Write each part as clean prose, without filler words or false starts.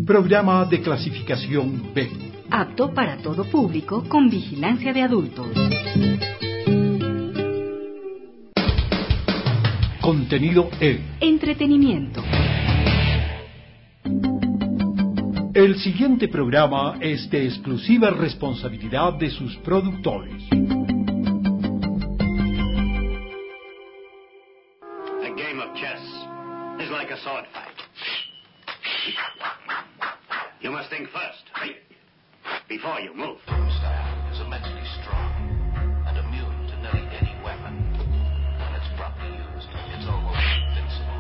Programa de clasificación B. Apto para todo público con vigilancia de adultos. Contenido E. Entretenimiento. El siguiente programa es de exclusiva responsabilidad de sus productores. A game of chess is like a sword fight. You must think first, before you move. Style is immensely strong and immune to nearly any weapon. When it's properly used, it's almost invincible.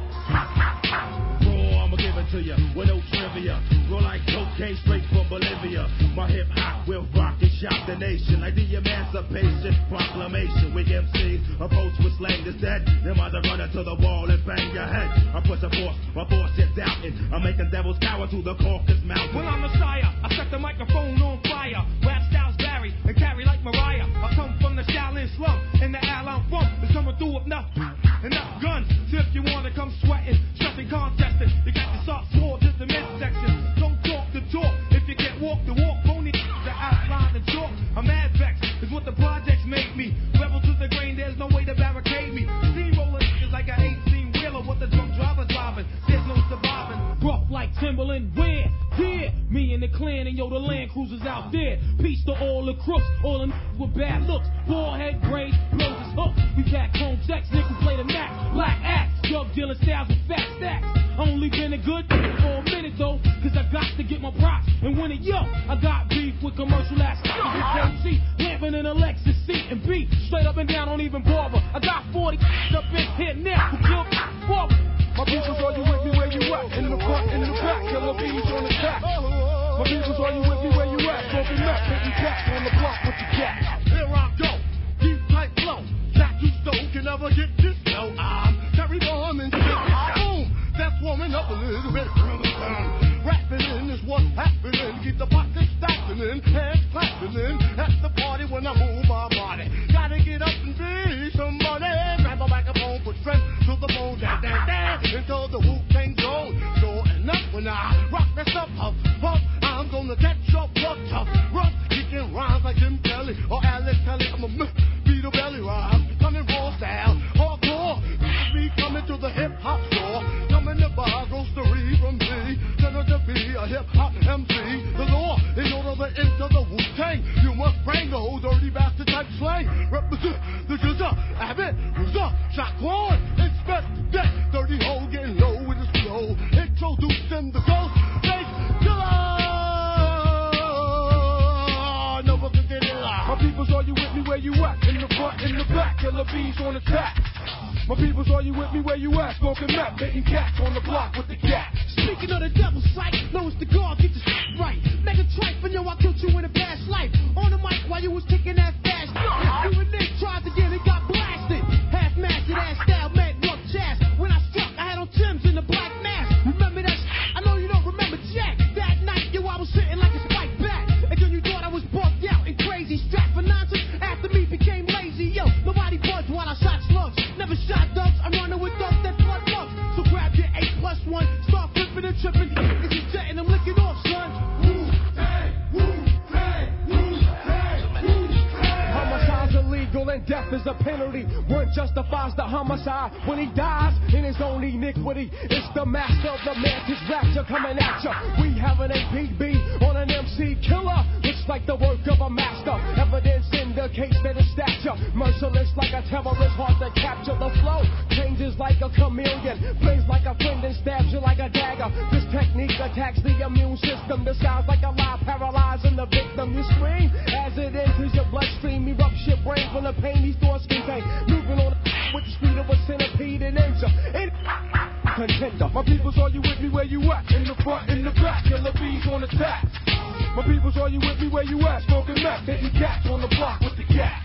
Raw, I'ma give it to you with no trivia. Roll like cocaine straight from Bolivia. My hip hop will rock and shock the nation like the Emancipation Proclamation. We MCs approach with slang that's dead. Them either run into the wall and bang your head. I push a force, my force is doubting. I'm making devils cower to the Caucasus Mountain. Well, I'm Messiah. I set the microphone on fire. Rap styles vary and carry like Mariah. I come from the Shaolin slum and the Al I'm from is coming through with enough guns. So if you wanna come sweating, stressing, contesting, you got to start small, just the midsection. Don't talk the talk. If you can't walk the walk, phony the outline the talk. I'm mad vexed is what the projects make me. Rebel to the grain, there's no way to barricade me. Steamroller is like an 18-wheeler with the drunk driver driving. There's no surviving. Rough like Timberland, where? Yeah, me and the clan and yo, the Land Cruisers out there. Peace to all the crooks, all the with bad looks. Bald head braids, blows his hook. We pack chrome checks, nickel play the Mac. Black axe, drug dealing styles with fat stacks. Only been a good for a minute though, cause I got to get my props and win it. Yo, I got beef with commercial ass with KC, lamping in a Lexus C and B. Straight up and down, don't even bother. I got 40 up in here now who killed forward. My peoples, are you with me where you at? In the front, in the back, killer bees on the track. My peoples, are you with me where you at? Broken up, hitting cats on the block with the cat. Here I go, deep tight flow. Jack you stole can never get this low. I'm Terry Bomb and shit. Boom, that's warming up a little bit. Rapping in is what's happening. Keep the pockets stacking in, hands clapping in. At the party when I move my body. Gotta get up and be somebody. Grab a microphone, put strength to the bone. Dance, dance, dance until the Wu-Tang Zone. Sure enough when I rock this up, puff, puff, I'm gonna catch your blood tough. Rough, kicking rhymes like Jim Kelly or Alex Kelly. I'm a beat a belly rhyme, coming raw style, hardcore. Me coming to the hip hop store, coming to buy grocery from me. Gonna to be a hip hop MC. The law, in order to enter the Wu-Tang, you must bring the whole dirty bastard type slang. Represent the Jizza, Abbott, Rizza, Shaquan, inspect that dirty hole getting low with his flow. Introduce them to Ghost Face Killer. Never could get it out. My peoples, are you with me where you at? In the front, in the back, killer bees on the track. My peoples, are you with me where you at? Smoking meth, hitting cats on the block with the cat. Speaking of the devil's sight, know it's the God, get your shit right. Make a tripe and yo, I killed you in a past life. On the mic while you was kicking that fast. You and Nick tried to get it, got blasted. Half-mastered ass style, mad rough jazz. When I struck, I had on Tim's in the black mask. Remember that I know you don't remember Jack. That night, yo, I was sitting like a spiked bat. And then you thought I was bugged out and crazy. Strapped for nonsense, after me became lazy. Yo, nobody buzzed while I shot slugs. Never shot dubs, I'm running with thugs that flood mugs. So grab your 8+1, start flipping and tripping. It's just jetting, I'm licking off, son. Wu-Tang, Wu-Tang, Wu-Tang, Wu-Tang. Homicide's illegal and death is a penalty. One justifies the homicide when he dies in his own iniquity. It's the master of the mantis rapture coming at ya. We have an APB on an MC killer. Looks like the work of a master. Evidence indicates that his stature merciless like a terrorist, hard to capture. The flow changes like a chameleon, plays like a friend and stabs you like a dagger. This technique attacks the immune system, disguised like a lie, paralyzing the victim. You scream as it enters your bloodstream, erupts your brain from the pain these thoughts contain. Moving on with the speed of a centipede and ninja. Contender. My peoples, are you with me where you at? In the front, in the back, killer bees on the track. My peoples, are you with me where you at? Smoking meth, hitting cats on the block with the cat.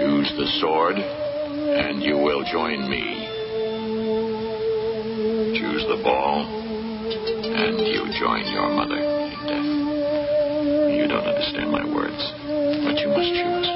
Choose the sword, and you will join me. Choose the ball, and you join your mother in death. You don't understand my words, but you must choose.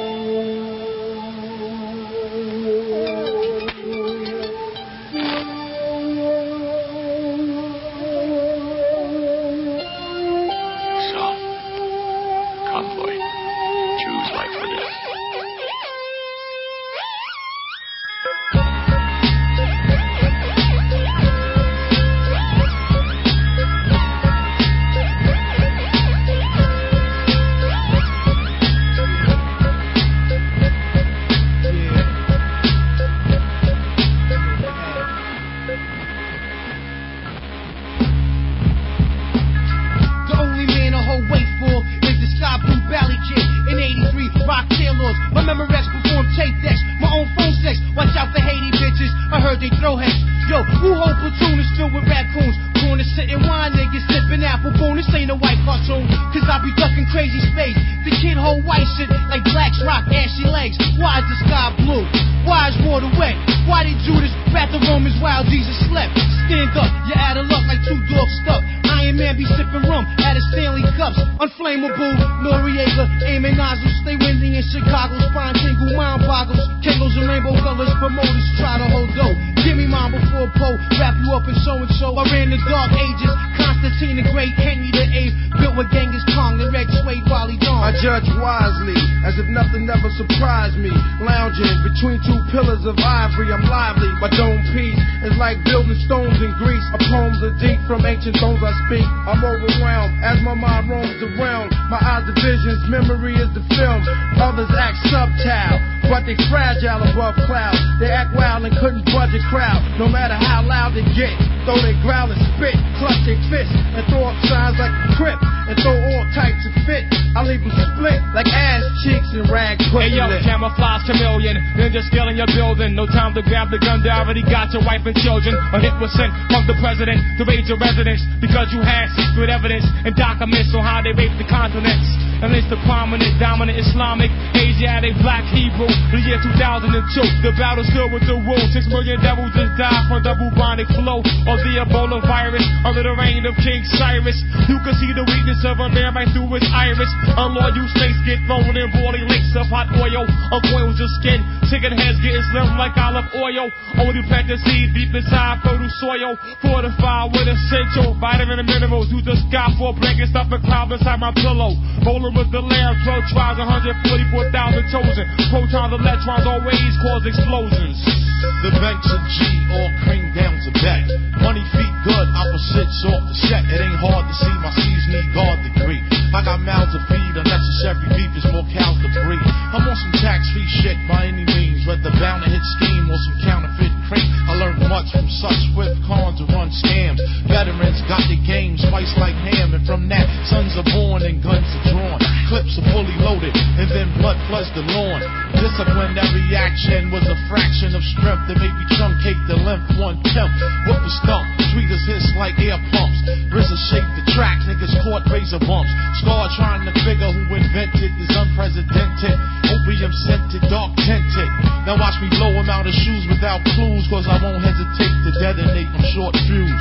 A hit was sent from the president to raid your residence because you had secret evidence and documents on how they raped the continents. And it's the prominent, dominant Islamic, Asiatic, Black, Hebrew. The year 2002, the battle still with the wound. 6 million devils just died from the bubonic flow of the Ebola virus under the reign of King Cyrus. You can see the weakness of a man right through his iris. Unloyal snakes get thrown in boiling lakes of hot oil. Uncoils your skin, chicken heads getting slim like olive oil. Only plant the seed deep inside fertile soil. Fortified with essential vitamin and minerals. You just got 4 blankets stuff and cloud inside my pillow. Rolling with the lamb, 12 tribes, 144,000 chosen. Protons, electrons always cause explosions. The banks of G all cream down to back. Money feet good, opposites off the set. It ain't hard to see my C's need guard degree. I got mouths to feed, unnecessary beef is more cows to breed. I'm on some tax-free shit by any means, whether bound to hit scheme or some counterfeit cream. I learned much from such swift cons to run scams. Veterans got the game spiced like ham, and from that, sons are born and guns are drawn. Clips are fully loaded, and then blood floods the lawn. Disciplinary action was a fraction of strength that made me truncate the lymph 1/10. Whoop the stump, tweeters hiss like air pumps. RZA shake the track, niggas caught razor bumps. Scar trying to figure who invented this unprecedented. Opium scented, dark tinted. Now watch me blow him out of shoes without clues, cause I won't hesitate to detonate from short fuse.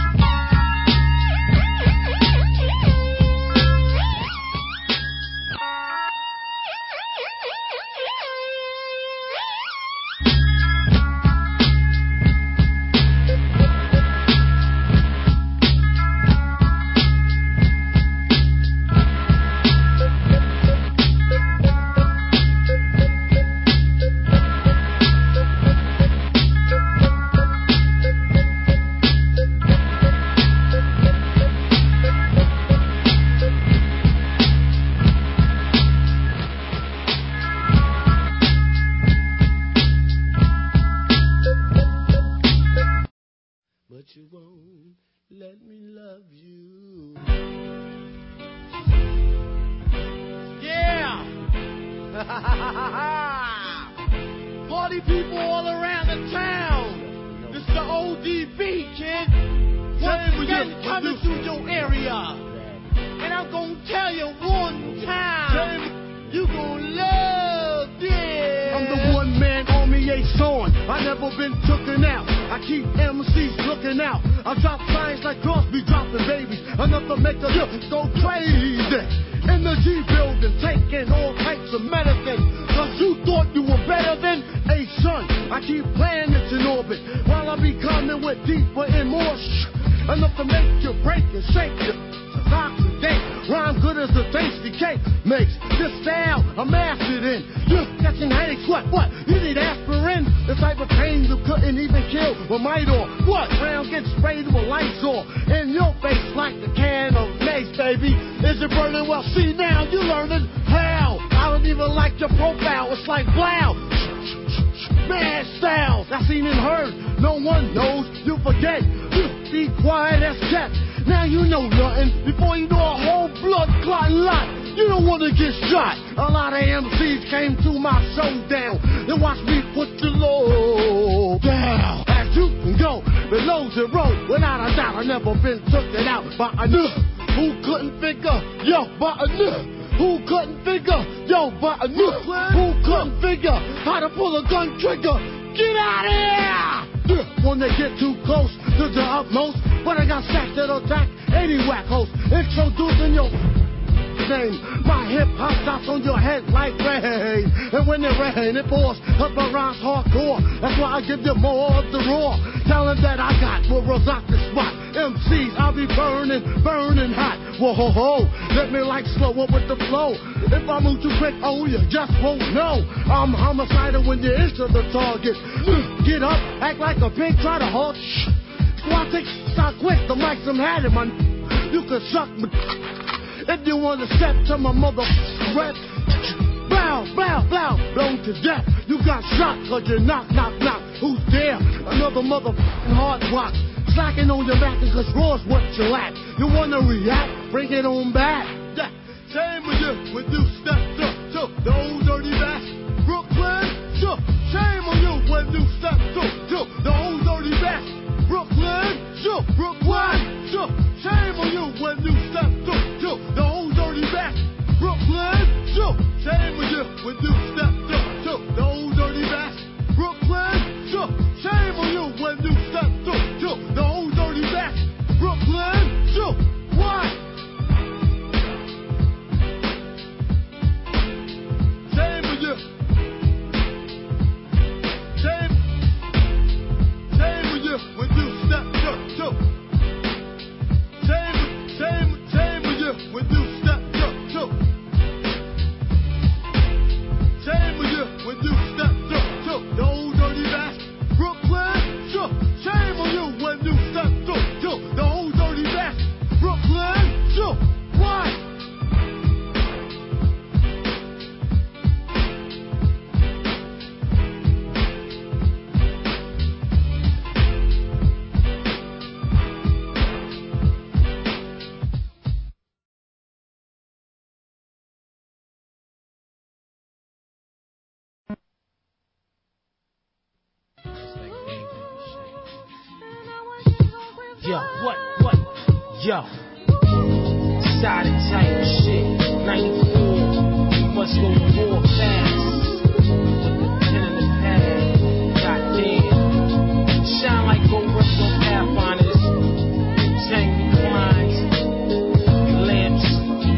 Party people all around the town. This is the ODB, kid. Once again, coming through your area. And I'm gonna tell you one time, you gonna love this. I'm the I never been tooken out. I keep MCs looking out. I drop signs like Crosby dropping babies. Enough to make a go crazy. In the G building, taking all types of medicine. Cause you thought you were better than a son. I keep planets in orbit while I be coming with deeper and more enough to make you break and shake you. Oxidate, rhyme good as a tasty cake makes. This style I'm mastered in. You're catching headaches, what? You need aspirin? The type of pain you couldn't even kill with Midor. What? Round gets sprayed with Lysol in your face like a can of mace, baby. Is it burning? Well, see now, you learning how. I don't even like your profile, it's like blow. Mad styles, I seen and heard. No one knows, you forget. You be quiet as kept. Now you know nothing before you know a whole blood clot lot. You don't want to get shot. A lot of MCs came to my showdown. Then watch me put the low down. As you can go below zero, without a doubt, I never been taken out by a who couldn't figure, yo, by a who couldn't figure, yo, by a who couldn't figure how to pull a gun trigger. Get out of here! When they get too close to the utmost, but I got sacked at attack 80 whack hosts. Introducing your name. My hip hop stops on your head like rain. And when it rain, it pours up my rhymes hardcore. That's why I give you more of the raw talent that I got will rock the spot. MCs, I'll be burning hot. Whoa, ho, ho. Let me like slow up with the flow. If I move too quick, oh, you just won't know. I'm homicidal when you're into the target. Get up, act like a pig, try to halt. Squad take stock quick, the mic some had it, man. You can suck me. If you wanna step to my mother rep, blow, blown to death. You got shot cause you knock. Who's there? Another motherfucking hard rock. Slacking on your back cause raw's what you lack. You wanna react? Bring it on back. Yeah. Same with you when you step to the old dirty bastard. Brooklyn, shame on you when you step to the old dirty bastard. Brooklyn, shame on you when you step to the old dirty bastard. Brooklyn, shame on you when you step to the old dirty bastard. Brooklyn, shame on you when you step to the old dirty bastard. Brooklyn, what? Shame on you. Shame on you when you step to. Shame on you when you step to. Shame on you when you step to the old dirty bastard. Brooklyn, shame on you when you step to the old dirty bastard. Brooklyn, what? Yo, side of type shit, 94, we must go to war fast, with the pen and the pad, goddamn, shine like gold rush on Pathfinders, tank reclines, lamps,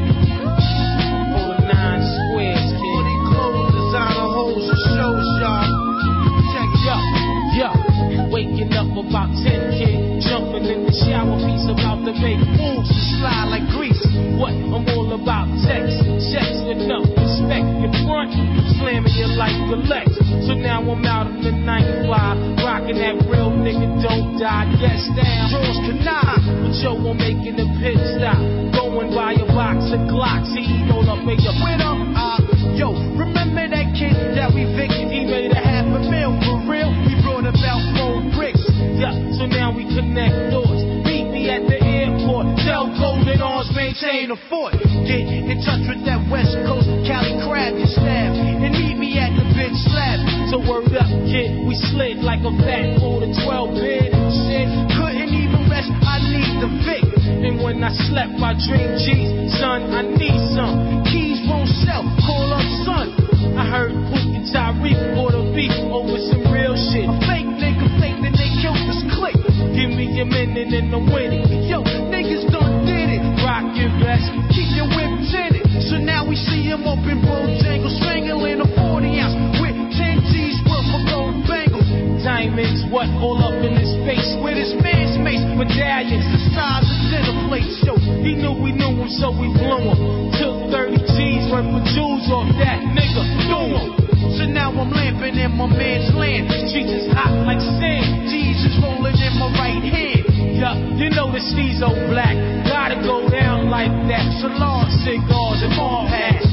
over 9 squares, kid. Money clothes, designer hoes, and show shop. Check it out. Yo, waking up about 10, kid, jumping in the shower, piece about to make moves and slide like grease. What I'm all about, text, checks with no respect. In front, slamming you like the Lex. So now I'm out in the 95, rocking that real nigga don't die. Yes, down, George Canard, but yo, I'm making a pit stop. Going by a box of Glocks, he roll up, make a win up. Yo, remember that kid that we victim? He made $500,000 for real. We brought about 4 bricks. Yeah, so now we connect doors. Meet me at the airport. Tell Golden Arms maintain a fort. Get in touch with that West Coast Cali crab you stab, and meet me at the bitch slab. So word up, kid, we slid like a fat fool to 12 bid and shit. Couldn't even rest, I need the Vic. And when I slept, I dreamed G's, son, I need some. Keys won't sell, call up son. I heard Pook and Tyreek bought a beef over some real shit. I'm lamping in my man's land. Streets is hot like sand. G's is rolling in my right hand. Yeah, you know the Steezo black. Gotta go down like that. Salon cigars and ball hats.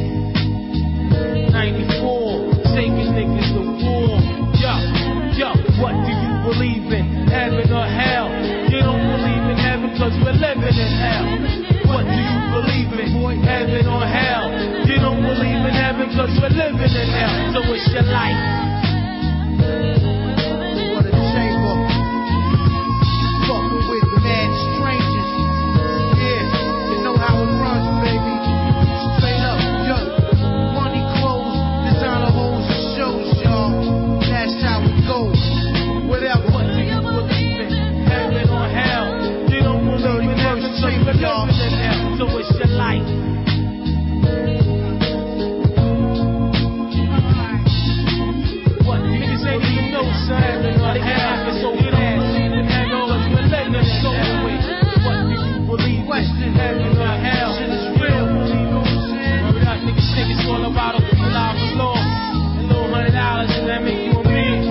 94, taking niggas to war. Yo, what do you believe in? Heaven or hell? You don't believe in heaven cause we're living in hell. What do you believe in? Heaven or hell? You don't believe in heaven cause we're living in hell. So it's your life. What a chamber. Fucking with the mad strangers. Yeah, you know how it runs, baby. Straight up, yo. Money, clothes, designer hoes and shows, y'all. That's how it goes. Whatever. What do you believe in? Heaven or hell? You don't believe in heaven so you're living in hell. So it's your life. What niggas ain't even know, son. Heaven or hell? It's so bad. Heaven cause we're living in so way. What do you believe in? Heaven or hell? Shit is real. Word up, niggas think it's all about a $2 floor. A little $100 and that make you a man.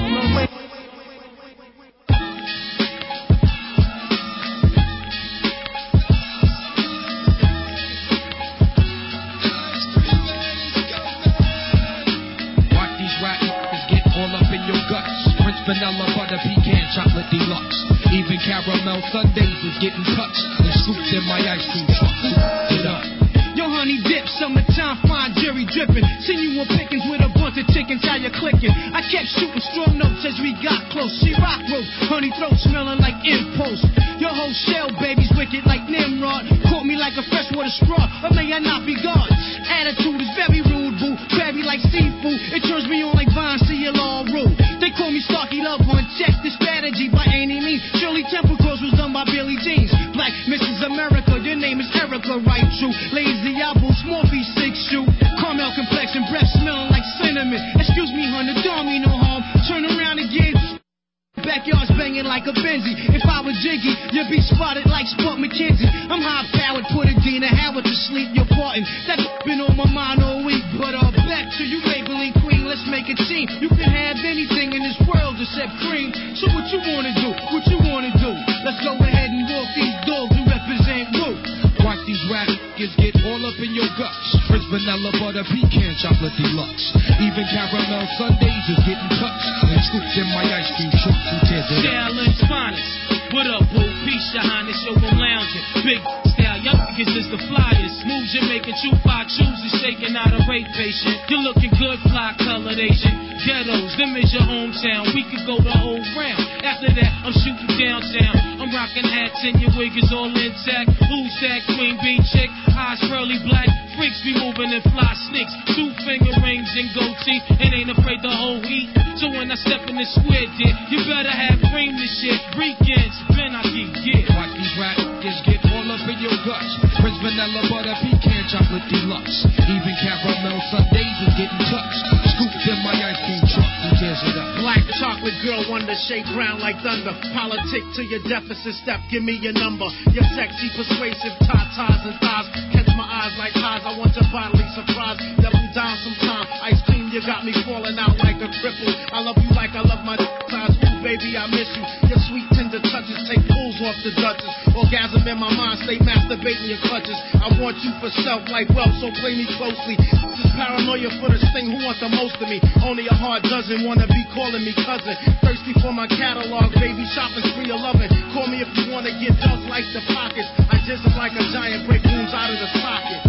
Vanilla, butter, pecan, chocolate deluxe. Even caramel sundaes is getting touched and scooped in my ice cream truck. It up. Yo, honey dip, summertime, fine jury dripping. Seen you on pickings with a bunch of chickens, how you clicking? I kept shooting strong notes as we got close. She rock rope, honey throat smelling like impulse. Your whole shell, baby's wicked like Nimrod. Caught me like a freshwater straw, or may I not be God? Attitude is very rude, boo. Crabby like seafood. It turns me on like Vine, see you all rude. They call me Starkey Love One. Check the strategy by any means. Shirley Temple Cross was done by Billy Jeans. Black Mrs. America, your name is Erica, right? True. Lazy apples, Morphe 6 shoe. Caramel complexion, breath smelling like cinnamon. Excuse me, honey, don't mean no harm. Turn around again. Backyard's banging like a Benzie. If I were Jiggy, you'd be spotted like Sport McKenzie. I'm high-powered, put a Dina Howard to sleep. You're parting. That's been on my mind all week. But back to you, Maybelline Queen. Let's make a team. You can have anything in this world except cream. So what you wanna do? What you wanna do? Let's go ahead and walk these dogs who represent Woo. Watch these rap niggas get all up in your guts. French vanilla, butter, pecan, chocolate deluxe. Even caramel sundaes is getting touched and scooped in my ice cream truck. Challenge finest. What up, boo? Peace, your highness, yo, I'm lounging. Big style, young niggas is the flyest. Moves you're making, true five chooses, shaking out a rape patient. You're looking good, fly colored Asian. Ghettos, them is your hometown. We could go the whole round. After that, I'm shooting downtown. I'm rocking hats and your wig is all intact. Who's that queen bee chick? Eyes pearly black. Freaks be moving in fly sneaks. 2-finger rings and goatee. And ain't afraid to hold heat. So when I step in the square, dear, you better have cream this shit. Weekends, then I get. Watch these rap niggas get all up in your guts. French vanilla, butter, pecan, chocolate deluxe. Even caramel sundaes is getting touched. Scooped in my ice cream truck. Who tears it up? Black chocolate girl, wonder shake brown like thunder. Politic to your deficit step, give me your number. Your sexy, persuasive tatas and thighs. Catch my eyes like highs, I want your bodily surprise. Double down sometime. Ice cream, you got me falling out like a cripple. I love you like I love my thighs. Ooh, baby, I miss you. Your sweet tender touches take pulls off the Duchess. Orgasm in my mind, stay masturbating your clutches. I want you for self like wealth, so play me closely. This is paranoia for the sting, who wants the most of me? Only a hard dozen wanna be calling me cousin. Thirsty for my catalog, baby, shopping spree of loving. Call me if you wanna get dust like the pockets. I just am like a giant, break wounds out of the socket.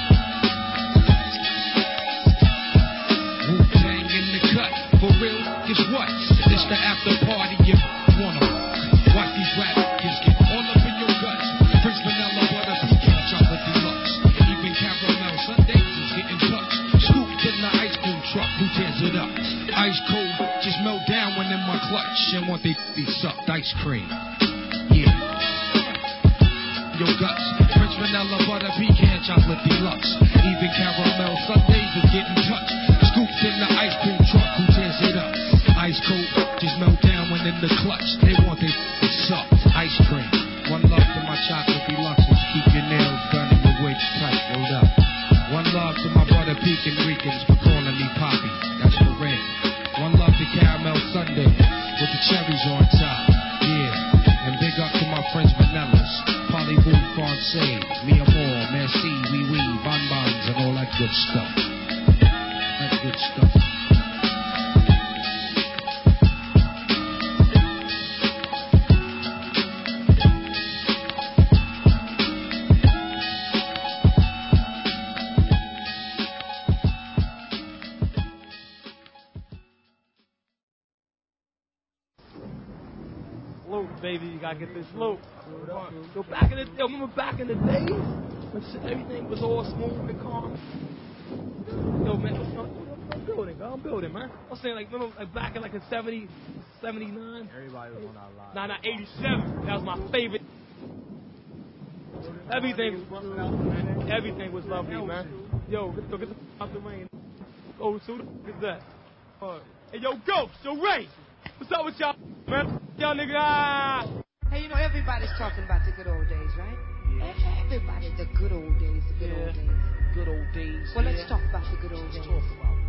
Wu-Tang in the cut, for real, guess what? It's the after party you wanna. Watch these rap kids get all up in your guts. French vanilla, butter, pecan, chocolate deluxe. Even caramel sundaes is getting touched. Scooped in the ice cream truck, who tears it up? Ice cold, just melt down when in my clutch. And want they sucked ice cream. Yeah. Your guts, French vanilla, butter, pecan, chocolate deluxe. Even caramel sundaes is getting touched. Scooped in the ice cream truck, who tears it up? Ice cold, just melt down when in the clutch. They want they sucked ice cream. One love to my chocolate deluxes. Keep your nails done and your wigs tight. Rolled up. One love to my brother Pekin Ricans for calling me Poppy. That's good stuff. That good stuff. Loop, baby, you gotta get this loop. Yo, remember back in the days when everything was all smooth and calm? Yo, man, I'm building, man. I'm saying, like, remember, like, back in, like, in 70, 79? Everybody was on our line. Nah, 87. That was my favorite. Everything was lovely, man. Yo, get the out the rain. Oh, so what is that? Hey, yo, Ghost, yo, Ray. What's up with y'all, man? Y'all niggas, Hey, you know, everybody's talking about the good old days, right? Yeah. Everybody, the good old days, the good old days. Good old days. Well, let's talk about the good old days. Let's talk about it.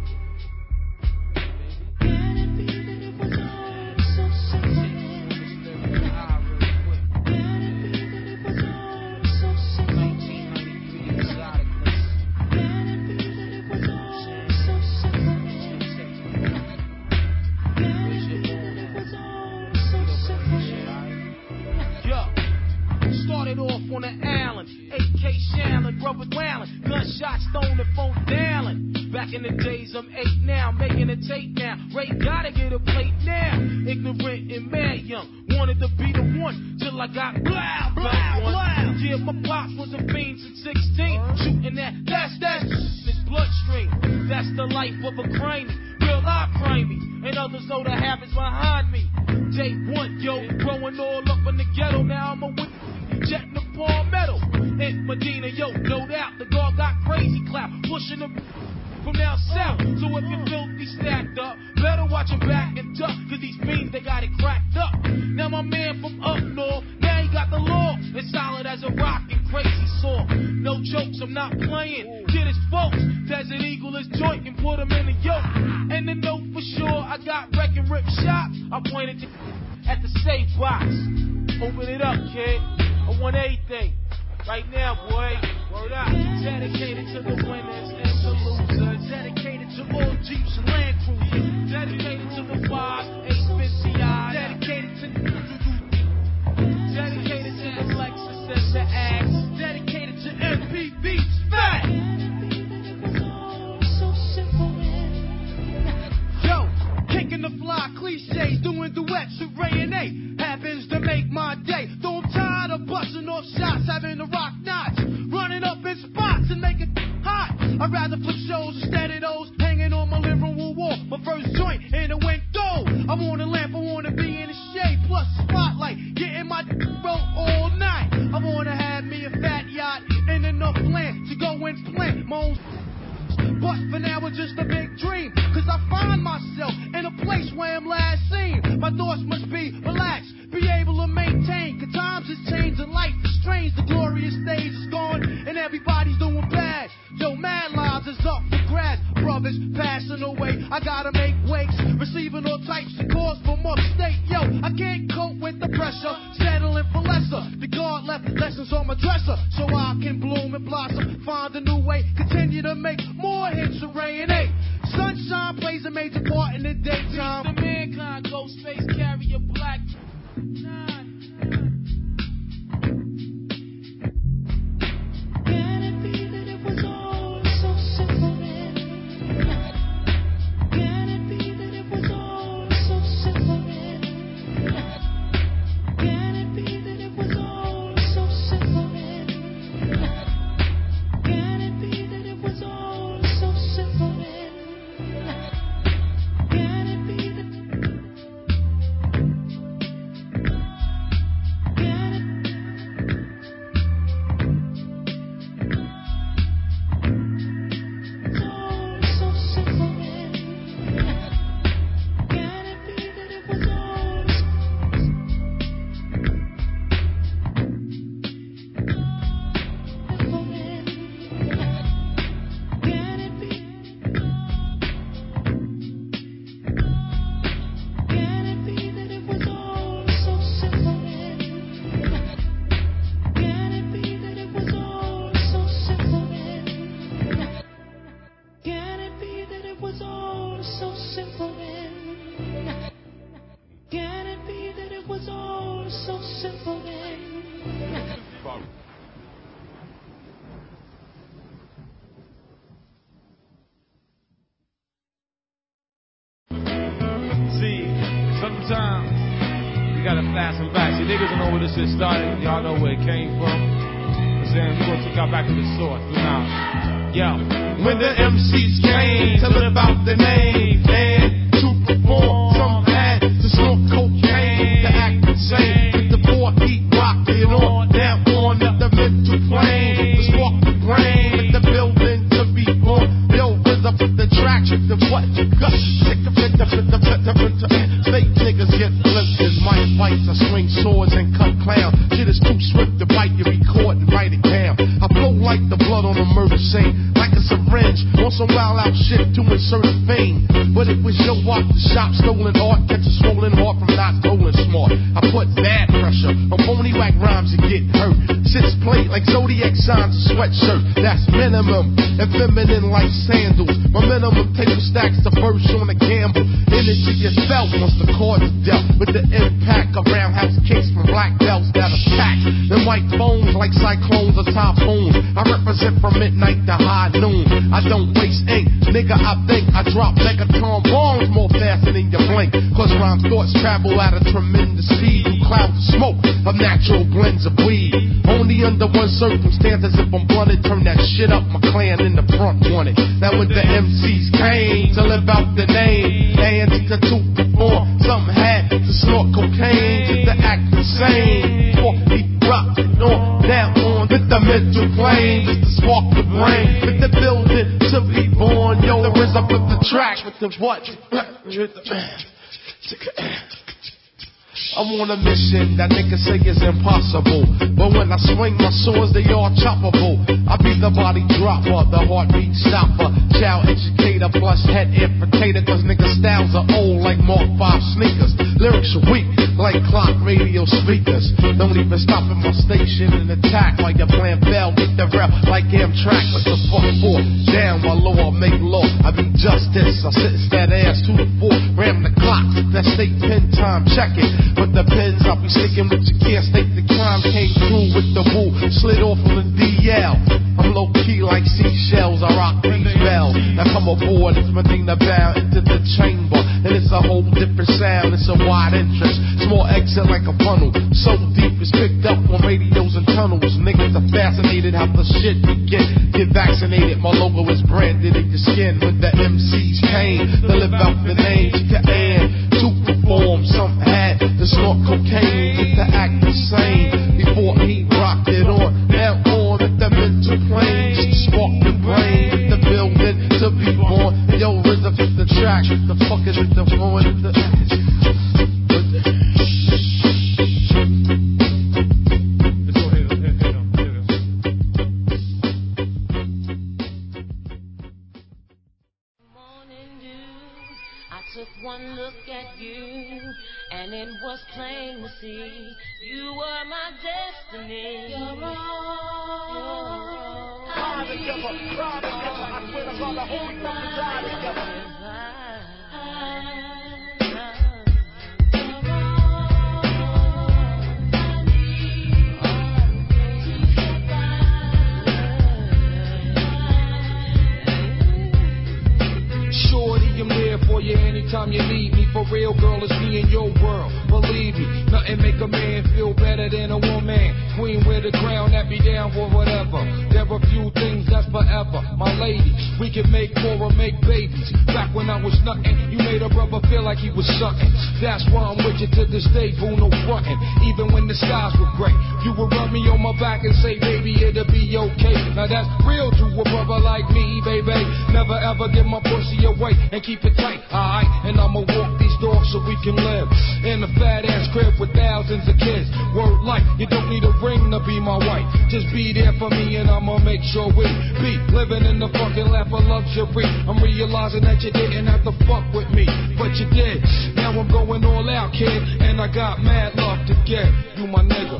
Started off on the Allen, AK Shallon, rubber wailing, gunshot stone and phone dialing. Back in the days, I'm 8 now, making a tape now. Ray gotta get a plate now. Ignorant and mad young, wanted to be the one till I got blah, blah, blah. Yeah, my pops was a fiend since 16, shooting that's his bloodstream. That's the life of a crimey, real life crimey, and others know the habits behind me. Day one, yo, growing all up in the ghetto, now I'm a witness. Jetting the palmetto in Medina, yo, no doubt the guard got crazy clout, pushing them from down south. So if you're filthy stacked up, better watch your back and duck, cause these fiends, they got it cracked up. Now my man from up north, now he got the law, as solid as a rock and crazy saw. No jokes, I'm not playing, get his folks, Desert Eagle his joint and put him in a yoke. And to know for sure, I got wreck and rip shots, I pointed at the safe box. Open it up, kid. I want everything. Right now, boy. Word up. Dedicated to the winners and the losers. Dedicated to all Jeeps and Land Cruisers. Dedicated to the 5, 850i. Dedicated to the Lexus and the Axe. Dedicated to MPVs. Fat. Yo, kicking the fly cliches, doing duets with Ray and A. Happens to make my day. Though I'm tired of busting off shots, having to rock knots, running up in spots and make it hot. I'd rather put shows instead of those hanging on my living room wall. My first joint in the window. I want a lamp, I want to be in the shade, plus a spotlight, getting my roll all night. I want to have me a fat yacht and enough land to go and plant my own. But for now it's just a big dream, cause I find myself in a place where I'm last seen. My thoughts must be relaxed, be able to maintain, cause times has changed and life is strange. The glorious stage is gone and everybody's doing bad. Yo, mad lives is up for grabs, brothers passing away. I gotta make wakes, receiving all types of calls from upstate. Yo, I can't cope with the pressure, settling for lesser. The God left lessons on my dresser, so I can bloom and blossom, find a new way, continue to make more hits with Ray and A. Sunshine plays a major part in the daytime. The mankind, ghost face, carry a black. Can it be that simple then? Can it be that it was all so simple then? See, sometimes you gotta fasten back. See, niggas don't know where this shit started. Y'all know where it came from. I'm saying, we're gonna take y'all back to the source. Now, yo. When the MCs came to live out the name and to perform, some had to snort cocaine to act insane. With the 4 heat rocking on, down on the mental plane, to spark the brain, with the building to be born. Yo, rhythm with the track, the what you got, fake niggas get flipped in mic fights. I swing swords and cut clowns. Shit is too swift to bite, you record and write it down. I flow like the blood on a murder scene, like a syringe on some wild out shit to insert a vein. But it was your art, the shop, stolen art, catch a swollen heart from not rolling smart. I put bad pressure on phony whack rhymes and get hurt. Sits plate like zodiac signs, a sweatshirt. That's minimum, and feminine like sandals. My minimum table stacks the verse on a gamble. Energy is felt once the chord is dealt. With the impact of roundhouse kicks from black belts that attack the white phones like cyclones or typhoons. I represent from midnight to high noon. I don't waste ink, nigga. I think I drop megaton bombs more faster than you blink. Cause rhyme thoughts travel at a tremendous speed through clouds of smoke of natural blends of weed. Only under one circumstance, as if I'm blunted, turn that shit up. My clan in the front wanted. That when the MCs came to live out the name and to perform, some had to snort cocaine just to act insane. Or he rocked it on, down on with the mental plane, just to spark the brain, with the building to be born. Yo, the rhythm with the track, with the what? I'm on a mission that niggas say is impossible, but when I swing my swords, they all choppable. I be the body dropper, the heartbeat stopper, child educator plus head amputator. Cause niggas' styles are old like Mark 5 sneakers. Lyrics are weak like clock radio speakers. Don't even stop at my station and attack while you're playing bell with the rap like Amtrak. What the fuck for? Down while law make law. I be justice. I sentence that ass 2 to 4. Ram the clock. That state pen time. Check it. But the pens I'll be sticking with, you can't state the crime. Came through with the woo, slid off on the DL. I'm low key like seashells, I rock these bells. Now come aboard, it's my thing to bow into the chamber. And it's a whole different sound, it's a wide entrance. Small exit like a funnel, so deep it's picked up on radios and tunnels. Niggas are fascinated how the shit begin. Get vaccinated, my logo is branded in your skin. When the MCs came to live out the name, and to perform, some had to snort cocaine just to act insane. Before he rocked it on, now on with the mental plane, just to spark the brain, with the building to be born. Yo, rhythm with the track, what the fuck is with the phone? Took one look at you, and it was plain to see you were my destiny. You're all Ride together, ride together. I swear to God, the whole fucking ride together. Shorty, I'm there for you anytime you need me. For real, girl, it's me in your world. Believe me, nothing make a man feel better than a woman. Queen with a crown that be down for whatever. There are few things that's forever. My lady, we can make more or make babies. Back when I was nothing, you made a brother feel like he was something. That's why I'm with you to this day, boo, no frontin'. Even when the skies were gray, you would rub me on my back and say, baby, it'll be okay. Now that's real to a brother like me, baby. Never ever give my pussy away and keep it tight, alright? And I'ma walk these dogs so we can live in a fat ass crib with thousands of kids. Word life, you don't need a ring to be my wife. Just be there for me and I'ma make sure we be living in the fucking lap of luxury. I'm realizing that you didn't have to fuck with me, but you did. Now I'm going all out, kid, and I got mad love to give. You my nigga.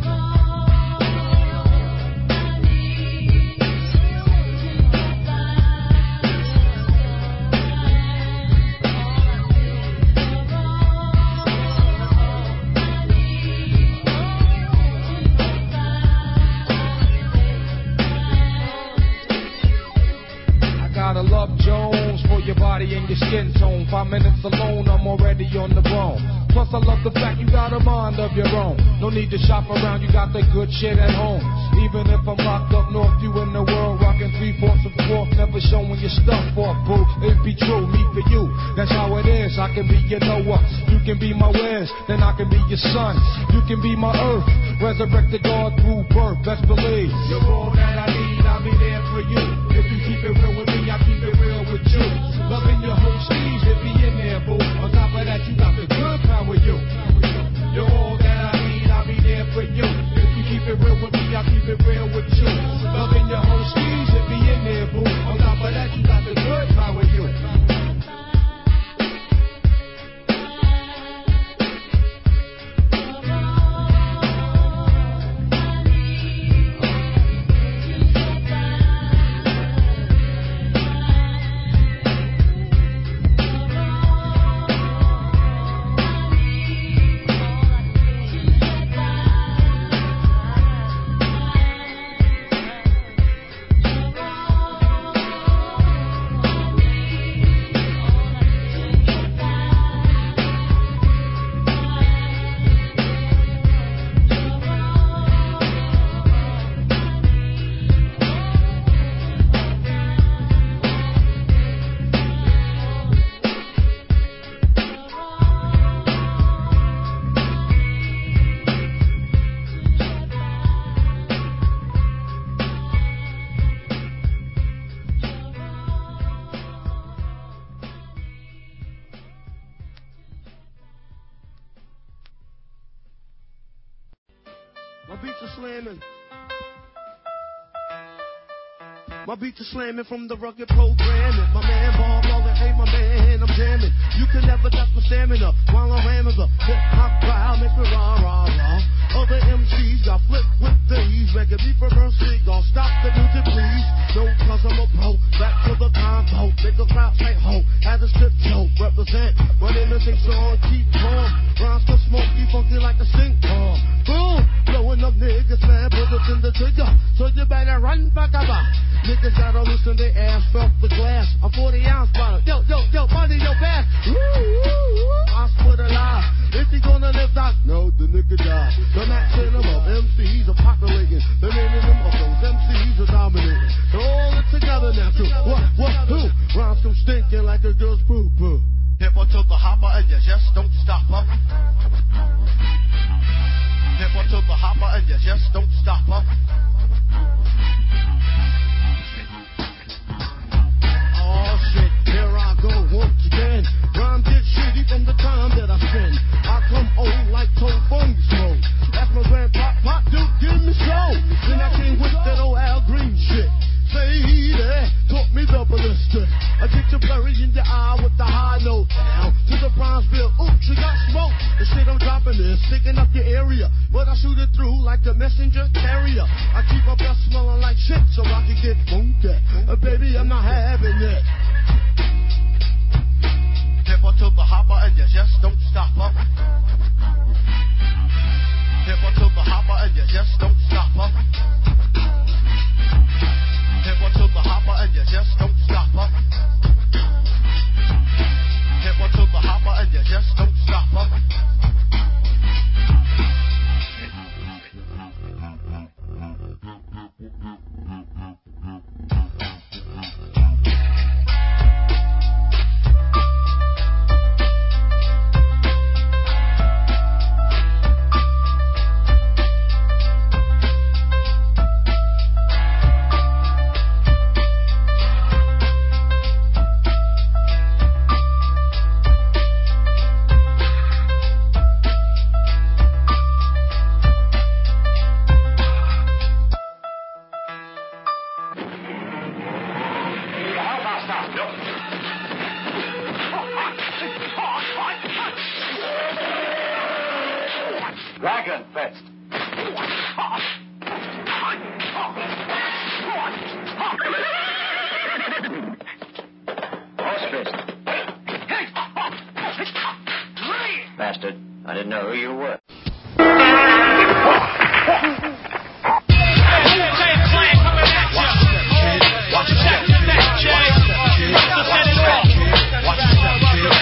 zone. 5 minutes alone, I'm already on the bone. Plus I love the fact you got a mind of your own. No need to shop around, you got the good shit at home. Even if I'm locked up north, you in the world rocking 3/4 of fourth, never showing your stuff off, boo. It be true, me for you, that's how it is. I can be your Noah, you can be my Wes, then I can be your son. You can be my earth, resurrected God through birth, best believe. You're all that I need, I'll be there for you. If you keep it real with me, I'll keep it real with you. Loving your whole steez, it be in there, boo. On top of that, you got the good power, you. You're all that I need, I'll be there for you. If you keep it real with me, I'll keep it real with you. Loving your whole steez, it be in there, boo. On top of that, you got the good power, you. My beats are slamming from the rugged programming. My man Bob Marley, hey my man, I'm jamming. You can never touch my stamina while I'm ramming the hip-hop crowd, make me rah, rah, rah. Other MCs got flipped with these, making me for mercy, gon' stop the music please. No, cause I'm a pro, back to the combo. Make the crowd say ho, had a strip show, represent. My name is song, keep calm. Rhymes so smoky, funky like a sink bomb. Boom, blowing up niggas, man, bullets in the trigger. So you better run back about. Niggas gotta loosen their ass off the glass. A 40-ounce bottle. Yo, yo, yo, money, yo, back. I split a lie. If he gonna live that, no, the nigga die. The Max in them up, MCs are populating. The name of them up, those MCs are dominating. They're all in together now, too. What, who? Rhymes come stinking like a girl's poo-poo. Hip on to the hopper and you just don't stop her. Hip on to the hopper and you just don't stop her. Oh shit, here I go once again. Rhyme get shitty from the time that I spend. I come old like Tone Fungus mode. That's my grandpa, pop, dude, give me show. Then I came with that old Al Green shit. Say that, taught me the ballistic. I get you buried in the eye with the high note. Down to the Bronzeville, oops, you got smoke. The shit I'm dropping is sticking up your area. But I shoot it through like a messenger carrier. I keep my breath smelling like shit so I can get funky. Baby, I'm not having it. Hip on to the hopper and you just don't stop her. Hip on to the hopper and you just don't stop her. Hip on to the hopper and you just don't stop her. Hip on to the hopper and you just don't stop her. Dragon Fest. Horse Fist. Bastard, I didn't know who you were. Watch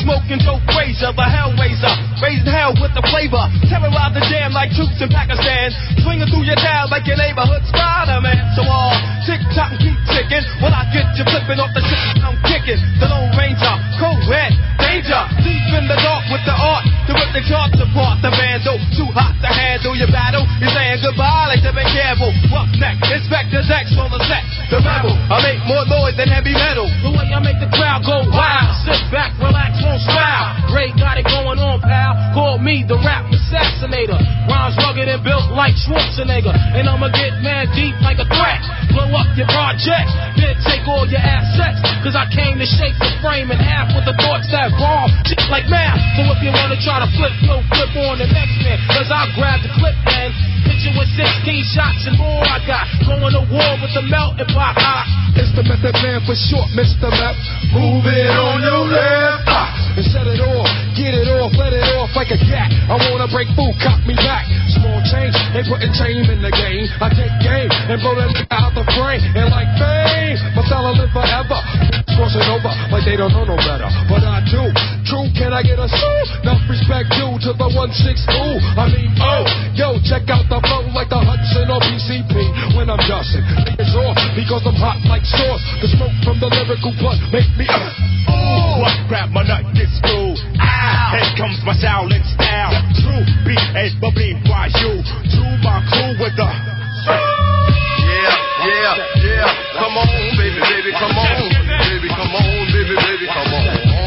smoking Joe Frazier, the Hellraiser, raising hell with the flavor, terrorize the jam like troops in Pakistan, swinging through your town like your neighborhood Spider-Man. So all tick-tock and keep ticking, when I get you flipping off the shit I'm kicking. The Lone Ranger, co-ed, danger, deep in the dark with the art, to rip the charts apart. The vandal, too hot to handle your battle. You're saying goodbye like to be careful. Roughneck, Inspector Dex on the set. The rebel, I make more noise than heavy metal. The way I make the crowd go wild. Sit back, relax, won't smile. Ray got it going on, pal. Call me the rap assassinator. Rhymes rugged and built like Schwarzenegger. And I'ma get mad deep like a threat. Blow up your project, then take all your assets. Cause I came to shake the frame in half with the thoughts that bomb. Shit like math. So if you wanna try to flip on the next man. Cause I'll grab the clip and hit you with 16 shots and more. I got going to war with the melting pot. It's the Method Man for short, Mr. Meth. Move it on your left. And set it off, get it off, let it off like a cat. I wanna break food, cop me back. Small change, they putting change in the game. I take game and blow that out the frame. And like fame, my style live forever. Crossing over like they don't know no better. But I do. True, can I get a soul? Enough respect due to the 1-6 ooh. I mean, oh, yo, check out the flow like the Hudson or PCP. When I'm dusting, it's off because I'm hot like sauce. The smoke from the lyrical blood make me ooh, I grab my nut, get screwed. Ah, here comes my Shaolin style. True, B.A. bubbly, why you? To my crew with the yeah. Come on, baby, come on. Baby, come on, baby, come on.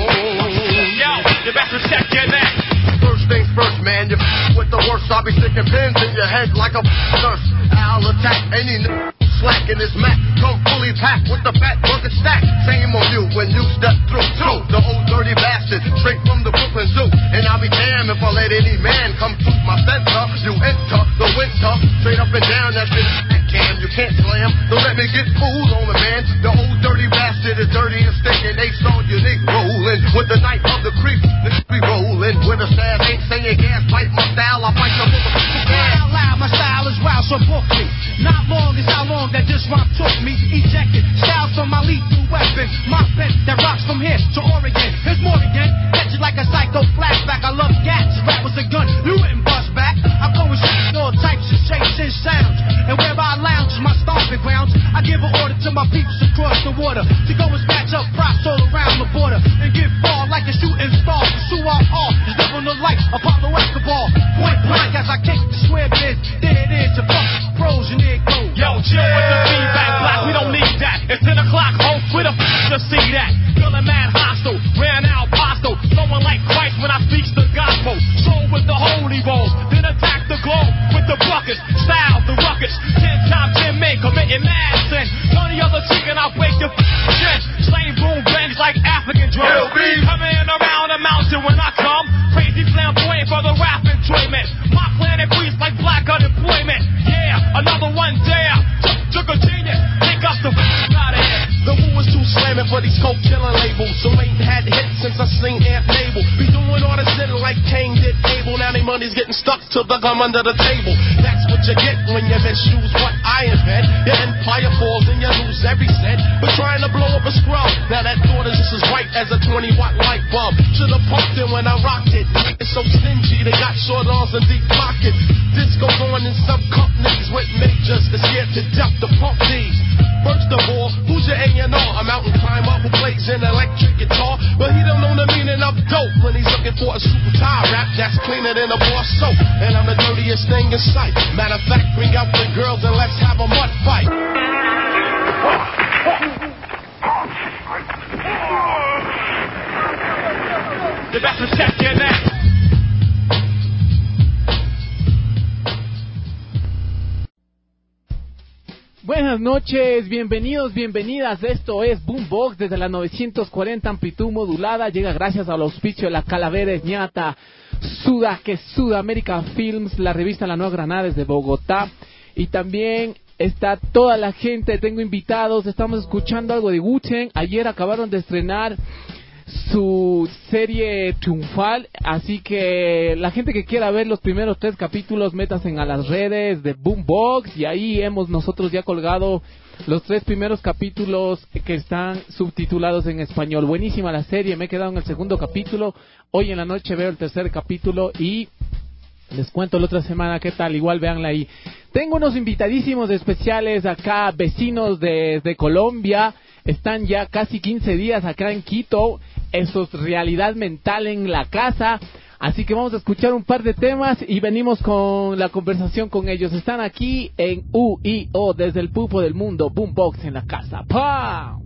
Yo, you better check your neck. First things first, man, you with the worst. I'll be sticking pins in your head like a nurse. I'll attack any slack in this Mac. Come fully packed with the fat bucket stack. Same on you when you step through. The old dirty bastard, straight from the Brooklyn Zoo. And I'll be damned if I let any man come to my center. You enter the winter, straight up and down that shit. Cam, you can't slam. Don't let me get fooled on the man. The old dirty bastard is dirty and stinking. They saw unique rolling with the knife of the creep. This be rolling with a staff. Ain't saying gas pipe my style. I fight the out loud, my style is wild, so book me. Not long is how long that this rhyme took me. Ejected styles from my lethal weapon. My pen that rocks from here to Oregon. Here's more again. Catch it like a psycho flashback. I love gats. Rap was a gun. You wouldn't bust back. I go and shoot all types of shapes and sounds. And where I lounge is my stomping grounds. I give an order to my peeps across the water to go and snatch up props all around the border and get far like a shooting star. Pursue our all is living the life Apollo Escobar. Point blank as I kick the square biz. There it is, the fuck pros and there it goes. Yo, chill with the feedback block. We don't need that. It's 10 o'clock, hope with a to see that. Feeling mad hostile, ran out apostle. Someone like Christ when I speak the gospel. Show with the holy rolls, then attack the globe with the buckets. Style the ruckus. 10 times 10 men committing mad sin. 20 other chicken, I'll break your chin. Slaying boom bangs like African drums. Coming around the mountain when I come. Crazy flamboyant for the rap enjoyment. My planet breathes like black unemployment. Yeah, another one there. Took a genius. Take us the out of here. The woo is too slamming for these coke killing labels. So ain't had hits since I seen Aunt Mabel. Be doing all this shit like Kane did Abel. Now they money's getting stuck to the gum under the table. That's what you get when you misuse what I invent. Your empire falls and you lose every cent. But trying to blow up a scrub. Now that thought is just as white as a 20-watt light bulb. Should've pumped it when I rocked it. It's so stingy, they got short arms and deep pockets. This goes on in some companies with majors that's scared to death to pump these. First of all, who's your A&R? I'm out and climb up who plays an electric guitar, but he don't know the meaning of dope when he's looking for a super tire rap that's cleaner than a bar soap. And I'm the dirtiest thing in sight. Matter of fact, bring out the girls and let's have a mud fight. The best to check your neck. Buenas noches, bienvenidos, bienvenidas. Esto es Boombox desde la 940 amplitud modulada. Llega gracias al auspicio de la Calavera Ñata, Suda American Films, la revista La Nueva Granada desde Bogotá. Y también está toda la gente, tengo invitados, estamos escuchando algo de Wu-Tang. Ayer acabaron de estrenar su serie triunfal, así que la gente que quiera ver los primeros 3 capítulos, métanse a las redes de Boombox y ahí hemos nosotros ya colgado los 3 primeros capítulos que están subtitulados en español. Buenísima la serie, me he quedado en el segundo capítulo, hoy en la noche veo el tercer capítulo y les cuento la otra semana qué tal, igual véanla ahí. Tengo unos invitadísimos especiales acá, vecinos de Colombia, están ya casi 15 días acá en Quito, eso es Realidad Mental en la casa, así que vamos a escuchar un par de temas y venimos con la conversación con ellos. Están aquí en UIO, desde el Pupo del Mundo, Boombox en la casa. ¡Pam!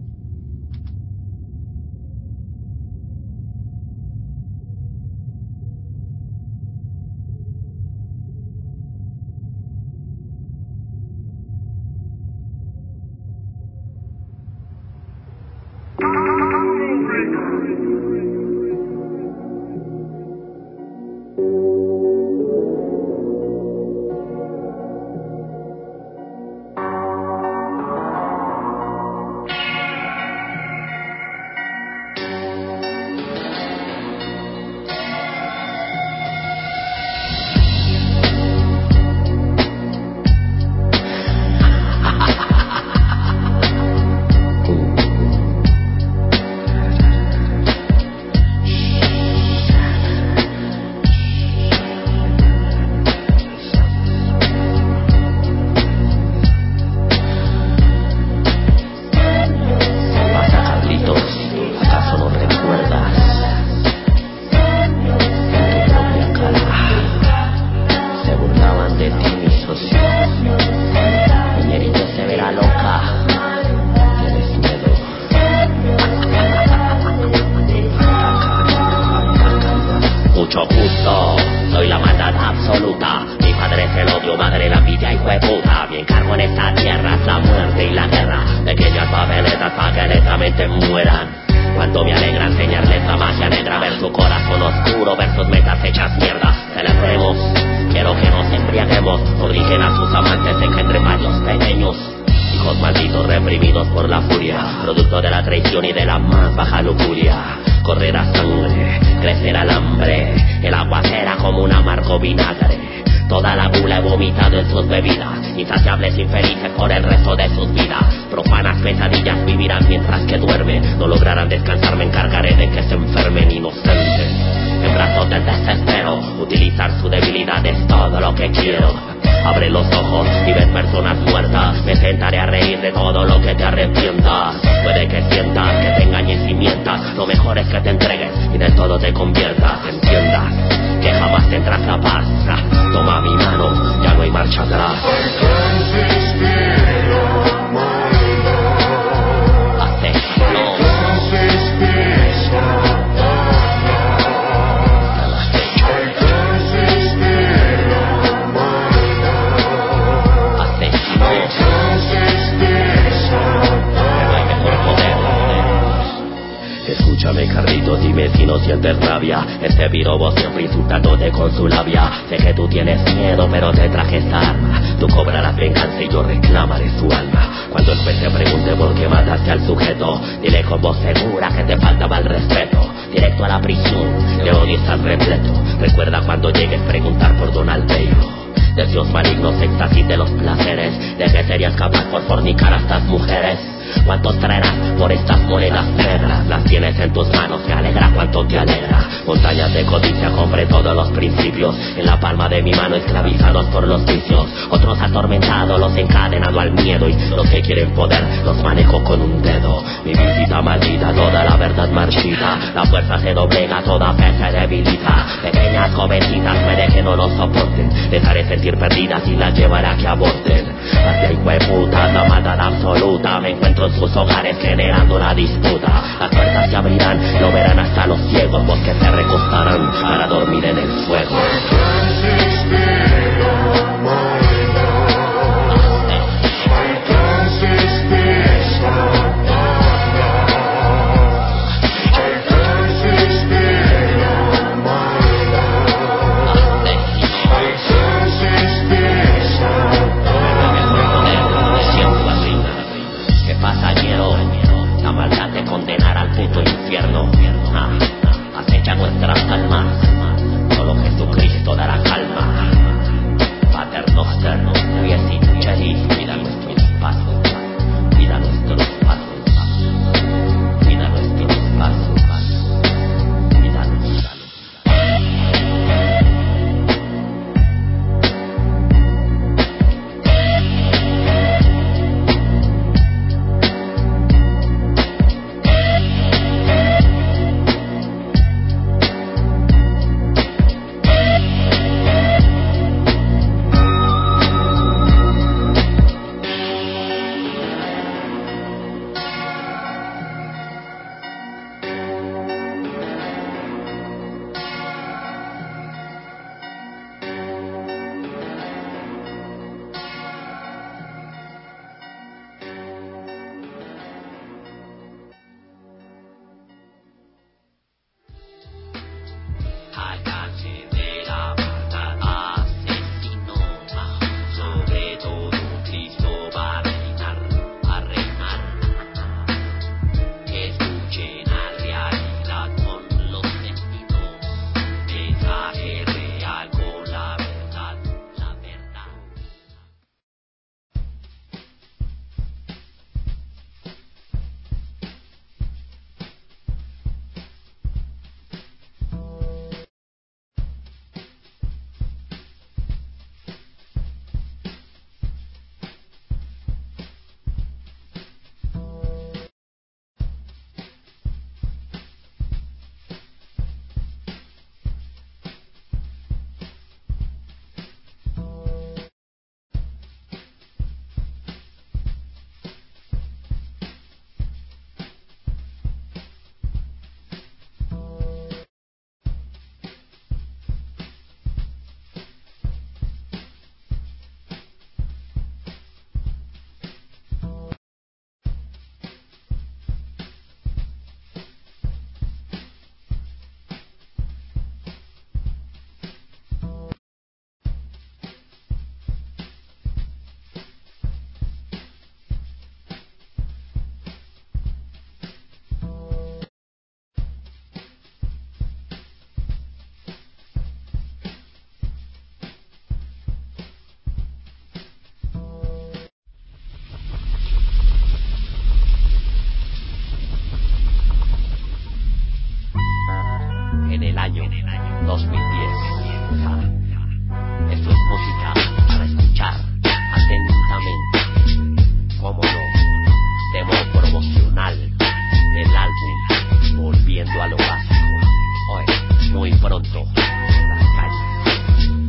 volviendo a lo básico. Oye, muy pronto, en las calles.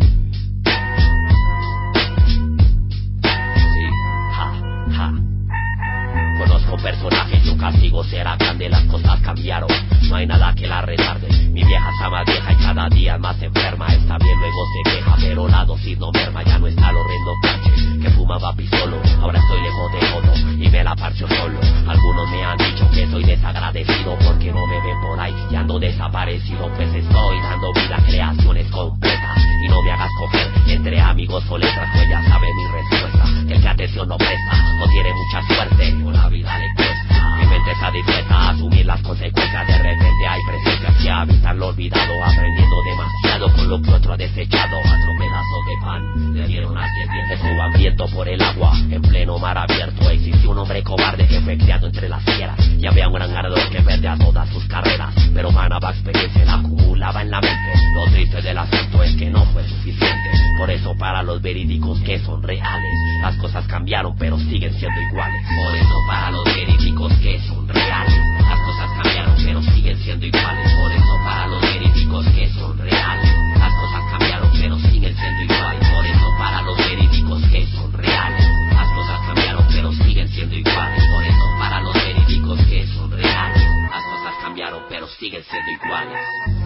Sí, ja. Conozco personajes, su castigo será grande, las cosas cambiaron, no hay nada que la retarde. Mi vieja está más vieja y cada día más enferma. Está bien, luego se queja, pero la dosis no merma. Ya no está el horrendo cache que fumaba pisolo. Ahora estoy lejos de todo y me la parcho solo. Algunos me han dicho que soy desagradecido porque no me ven por ahí y ando desaparecido. Pues estoy dando vida a creaciones completas. Y no me hagas coger entre amigos o letras, pues ya sabe mi respuesta. El que atención no presta o tiene mucha suerte, o la vida le cuesta. Mi mente está dispuesta a asumir las consecuencias. De repente hay presencias que habitan lo olvidado, aprendiendo demasiado con lo que otro ha desechado. 4 pedazos de pan le dieron a 7 dientes. Estuvo hambriento por el agua en pleno mar abierto. Existió un hombre cobarde que fue criado entre las fieras y había un gran ganador que perdía todas sus carreras, pero ganaba experiencia y la acumulaba en la mente. Lo triste del asunto es que no fue suficiente. Por eso para los verídicos que son reales, las cosas cambiaron pero siguen siendo iguales. Por eso para los verídicos que son reales, las cosas cambiaron pero siguen siendo iguales. Por eso para los verídicos que son reales, las cosas cambiaron pero siguen siendo iguales. Por eso para los verídicos que son reales, las cosas cambiaron pero siguen siendo iguales. Por eso para los verídicos que son reales, las cosas cambiaron pero siguen siendo iguales.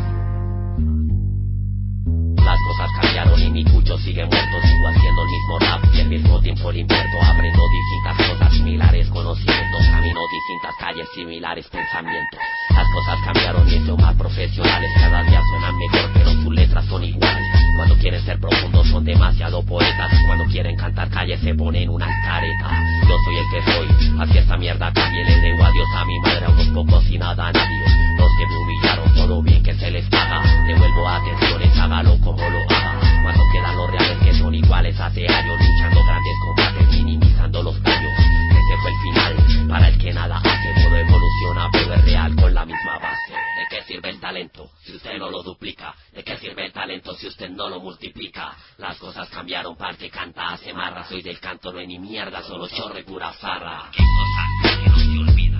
Las cosas cambiaron y mi cucho sigue muerto. Sigo haciendo el mismo rap y al mismo tiempo lo invierto. Aprendo distintas cosas, similares conocimientos. Camino distintas calles, similares pensamientos. Las cosas cambiaron y son más profesionales. Cada día suenan mejor pero sus letras son iguales. Cuando quieren ser profundos son demasiado poetas. Cuando quieren cantar calles se ponen unas caretas. Yo soy el que soy, así esta mierda cambie. Les debo adiós a mi madre, a unos pocos y nada a nadie. Los que me humillaron, todo bien que se les paga. Devuelvo atenciones, hágalo como lo haga. Cuando quedan los reales que son iguales hace años, luchando grandes combates, minimizando los daños. Ese fue el final, para el que nada hace. Todo evoluciona pero es real con la misma base. ¿De qué sirve el talento si usted no lo duplica? ¿De qué sirve el talento si usted no lo multiplica? Las cosas cambiaron, parte canta, hace marra. Soy del canto, no hay ni mierda, solo chorro y pura farra. ¿Qué cosas que no se olvidan?